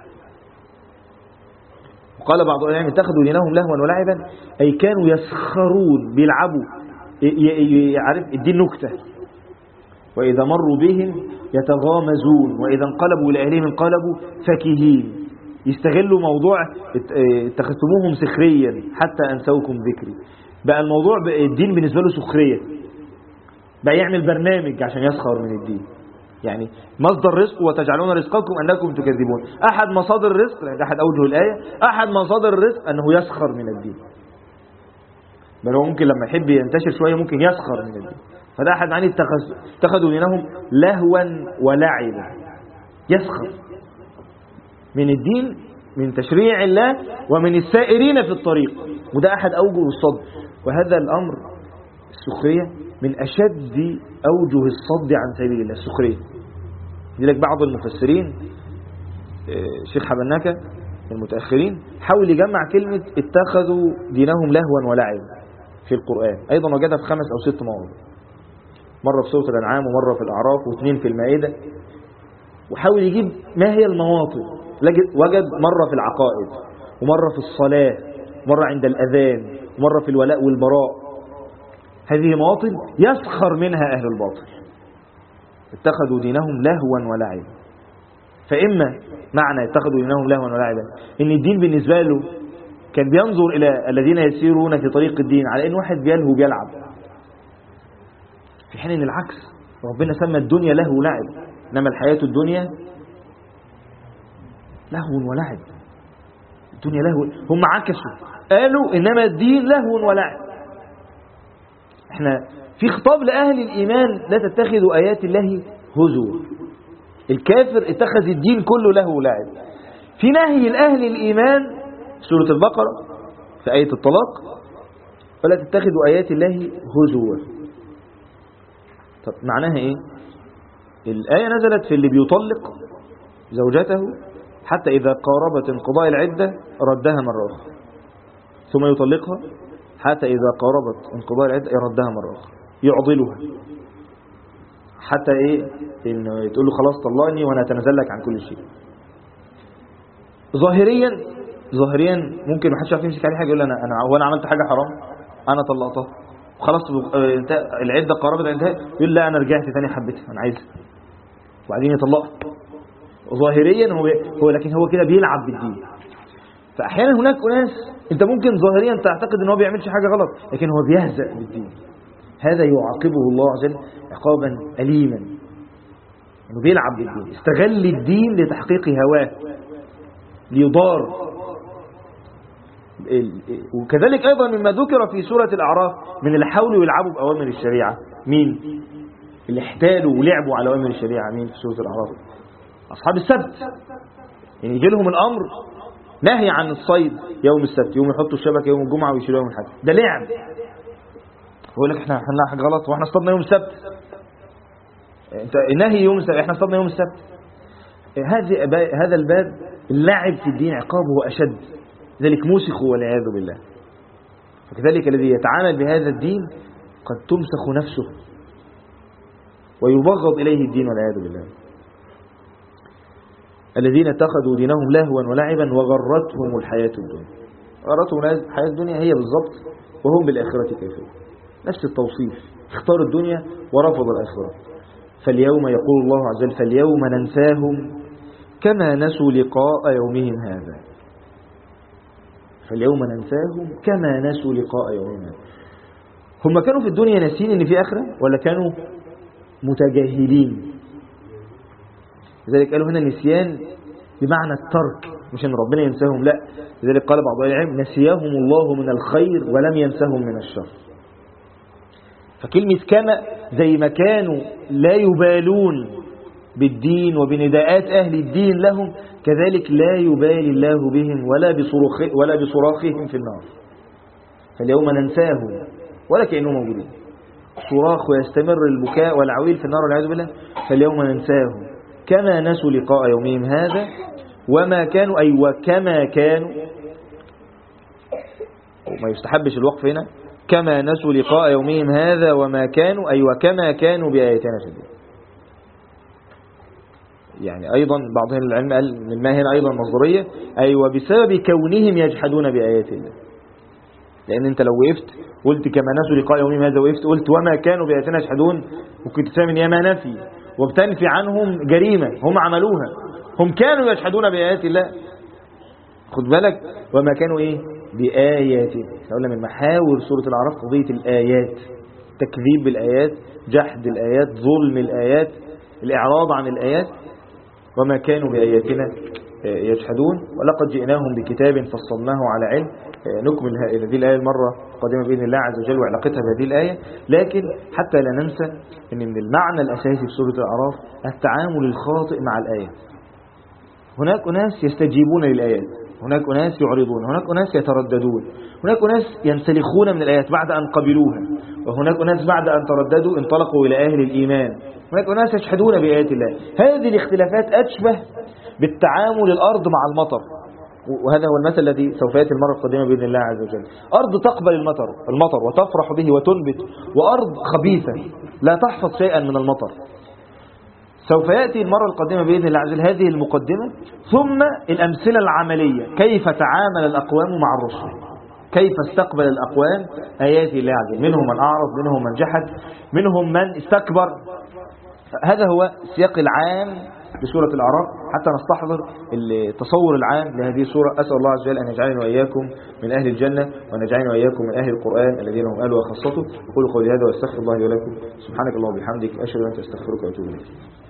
وقال بعض العلماء اتخذوا دينهم لهوا ولعبا اي كانوا يسخرون، بيلعبوا، يعرف الدين نكته. واذا مروا بهم يتغامزون واذا انقلبوا الى اهلهم انقلبوا فكهين. يستغلوا موضوع اتخذتموهم سخريا حتى انسوكم ذكري. بقى الموضوع الدين بالنسبه له سخريه، بقى يعمل برنامج عشان يسخر من الدين. يعني مصدر رزق وتجعلون رزقكم انكم تكذبون، احد مصادر الرزق، احد اوجه الايه، احد مصادر الرزق انه يسخر من الدين. بل هو ممكن لما يحب ينتشر شويه ممكن يسخر من الدين. فده احد معاني اتخذوا دينهم لهوا ولعبا، يسخر من الدين، من تشريع الله ومن السائرين في الطريق. وده أحد أوجه الصد. وهذا الأمر السخرية من أشد أوجه الصد عن سبيل الله، السخرية. لذلك بعض المفسرين شيخ حبناكة المتأخرين حاول يجمع كلمة اتخذوا دينهم لهوا ولعبا في القرآن، أيضا وجدها في 5 أو 6 مواضع، مرة في سورة الأنعام ومرة في الأعراف و2 في المائدة. وحاول يجيب ما هي المواطن، وجد مرة في العقائد ومرة في الصلاة ومرة عند الأذان ومرة في الولاء والبراء. هذه مواطن يسخر منها أهل الباطل. اتخذوا دينهم لهوا ولعبا. فإما معنى اتخذوا دينهم لهوا ولعبا إن الدين بالنسبة له كان بينظر إلى الذين يسيرون في طريق الدين على إن واحد بيلهو بيلعب، في حين إن العكس، ربنا سمى الدنيا لهو ولعب، إنما الحياة الدنيا لهو ولعب. الدنيا لهو، هم عكسوا قالوا إنما الدين لهو ولعب. احنا في خطاب لأهل الإيمان لا تتخذوا آيات الله هزوا. الكافر اتخذ الدين كله لهو ولعب. في نهي لأهل الإيمان سورة البقرة في آية الطلاق ولا تتخذوا آيات الله هزوا. طب معناها ايه؟ الآية نزلت في اللي بيطلق زوجته حتى إذا قاربت انقضاء العدة ردها مرة أخرى، ثم يطلقها حتى إذا قاربت انقضاء العدة يردها مرة أخرى، يعضلها حتى إيه؟ إنه تقول له خلاص طلقني وأنا أتنازل لك عن كل شيء. ظاهريا ممكن ما حدش يعرف يمسك عليه حاجة، يقول أنا عملت حاجة حرام، أنا طلقتها خلاص العدة قاربت انتهت، يقول لا أنا رجعت تاني حبيتها أنا عايزها، وبعدين يطلقها. ظاهريا هو لكن هو كده بيلعب بالدين. فأحيانا هناك أناس أنت ممكن ظاهريا تعتقد أنه بيعملش حاجة غلط لكن هو بيهزأ بالدين. هذا يعاقبه الله عز وجل عقابا أليما، أنه بيلعب بالدين، استغل الدين لتحقيق هواه ليضار. وكذلك أيضا مما ذكر في سورة الأعراف من اللي حاولوا يلعبوا بأوامر الشريعة، مين؟ اللي احتالوا ولعبوا على أوامر الشريعة مين في سورة الأعراف؟ أصحاب السبت. يعني يجي لهم الأمر نهي عن الصيد يوم السبت، يوم يحطوا الشبكة يوم الجمعة ويشيلوها من الحد، ده لعب. يقول لك احنا عملنا حاجة غلط واحنا اصطدنا يوم السبت، انت النهي يوم السبت احنا اصطدنا يوم السبت. هذا الباب اللعب في الدين عقابه أشد، ذلك موسخ والعياذ بالله. فكذلك الذي يتعامل بهذا الدين قد تمسخ نفسه ويبغض إليه الدين والعياذ بالله. الذين اتخذوا دينهم لهوا ولعبا وغرتهم الحياة الدنيا. غرتهم الحياة الدنيا هي بالضبط وهم بالآخرة كافرون، نفس التوصيف، اختار الدنيا ورفض الآخرة. فاليوم يقول الله عز وجل فاليوم ننساهم كما نسوا لقاء يومهم هذا. فاليوم ننساهم كما نسوا لقاء يومهم هذا. هم كانوا في الدنيا ناسين ان في آخرة ولا كانوا متجاهلين؟ لذلك قالوا هنا نسيان بمعنى الترك، مش ان ربنا ينساهم، لا. لذلك قال بعض أهل العلم نسيهم الله من الخير ولم ينسهم من الشر. فكلمة كما زي ما كانوا لا يبالون بالدين وبنداءات أهل الدين لهم، كذلك لا يبالي الله بهم ولا بصراخهم في النار. فاليوم ننساهم ولا كأنهم موجودين، صراخ ويستمر البكاء والعويل في النار والعياذ بالله. فاليوم ننساهم كما نسوا لقاء يومهم هذا وما كانوا، أي وكما كانوا، وما يستحبش الوقف هنا، كما نسوا لقاء يومهم هذا وما كانوا، أي وكما كانوا بآياتنا شديد. يعني أيضا بعض أهل العلم قال من ما هنا أيضا مصدرية، أي وبسبب كونهم يجحدون بآيات الله. لأن أنت لو وقفت قلت كما نسوا لقاء يومهم هذا، وقفت قلت وما كانوا بآياتنا يجحدون، ممكن تسمي يا ما نفي وبتنفي عنهم جريمة هم عملوها، هم كانوا يجحدون بآيات الله. خد بالك، وما كانوا إيه بآيات. قلنا من محاور سورة الأعراف قضية الآيات، تكذيب بالآيات، جحد الآيات، ظلم الآيات، الإعراض عن الآيات. وما كانوا بآياتنا يجحدون ولقد جئناهم بكتاب فصلناه على علم. نكمل هذه الآية المرة قادمة بإذن الله عز وجل وعلاقتها بهذه الآية. لكن حتى لا ننسى أن من المعنى الأساسي في سورة الأعراف التعامل الخاطئ مع الآيات. هناك أناس يستجيبون للآيات، هناك أناس يعرضون، هناك أناس يترددون، هناك أناس ينسلخون من الآيات بعد أن قبلوها، وهناك أناس بعد أن ترددوا انطلقوا إلى أهل الإيمان، هناك أناس يجحدون بآيات الله. هذه الاختلافات أشبه بالتعامل الأرض مع المطر، وهذا هو المثل الذي سوف يأتي المرة القادمة بإذن الله عز وجل. أرض تقبل المطر وتفرح به وتنبت، وأرض خبيثة لا تحفظ شيئا من المطر. سوف يأتي المرة القادمة بإذن الله عز وجل هذه المقدمة، ثم الأمثلة العملية، كيف تعامل الأقوام مع الرسل، كيف استقبل الأقوام آيات الله عز وجل، منهم من أعرض، منهم من جحد، منهم من استكبر. هذا هو السياق العام لسورة الأعراف حتى نستحضر التصور العام لهذه السورة. أسأل الله عز وجل أن يجعلني وإياكم من أهل الجنة، وأن يجعلني وإياكم من أهل القرآن الذين هم أهله وخاصته. أقول قولي هذا وأستغفر الله لي ولكم. سبحانك اللهم وبحمدك، أشهد أن لا إله إلا أنت، أستغفرك وأتوب إليك.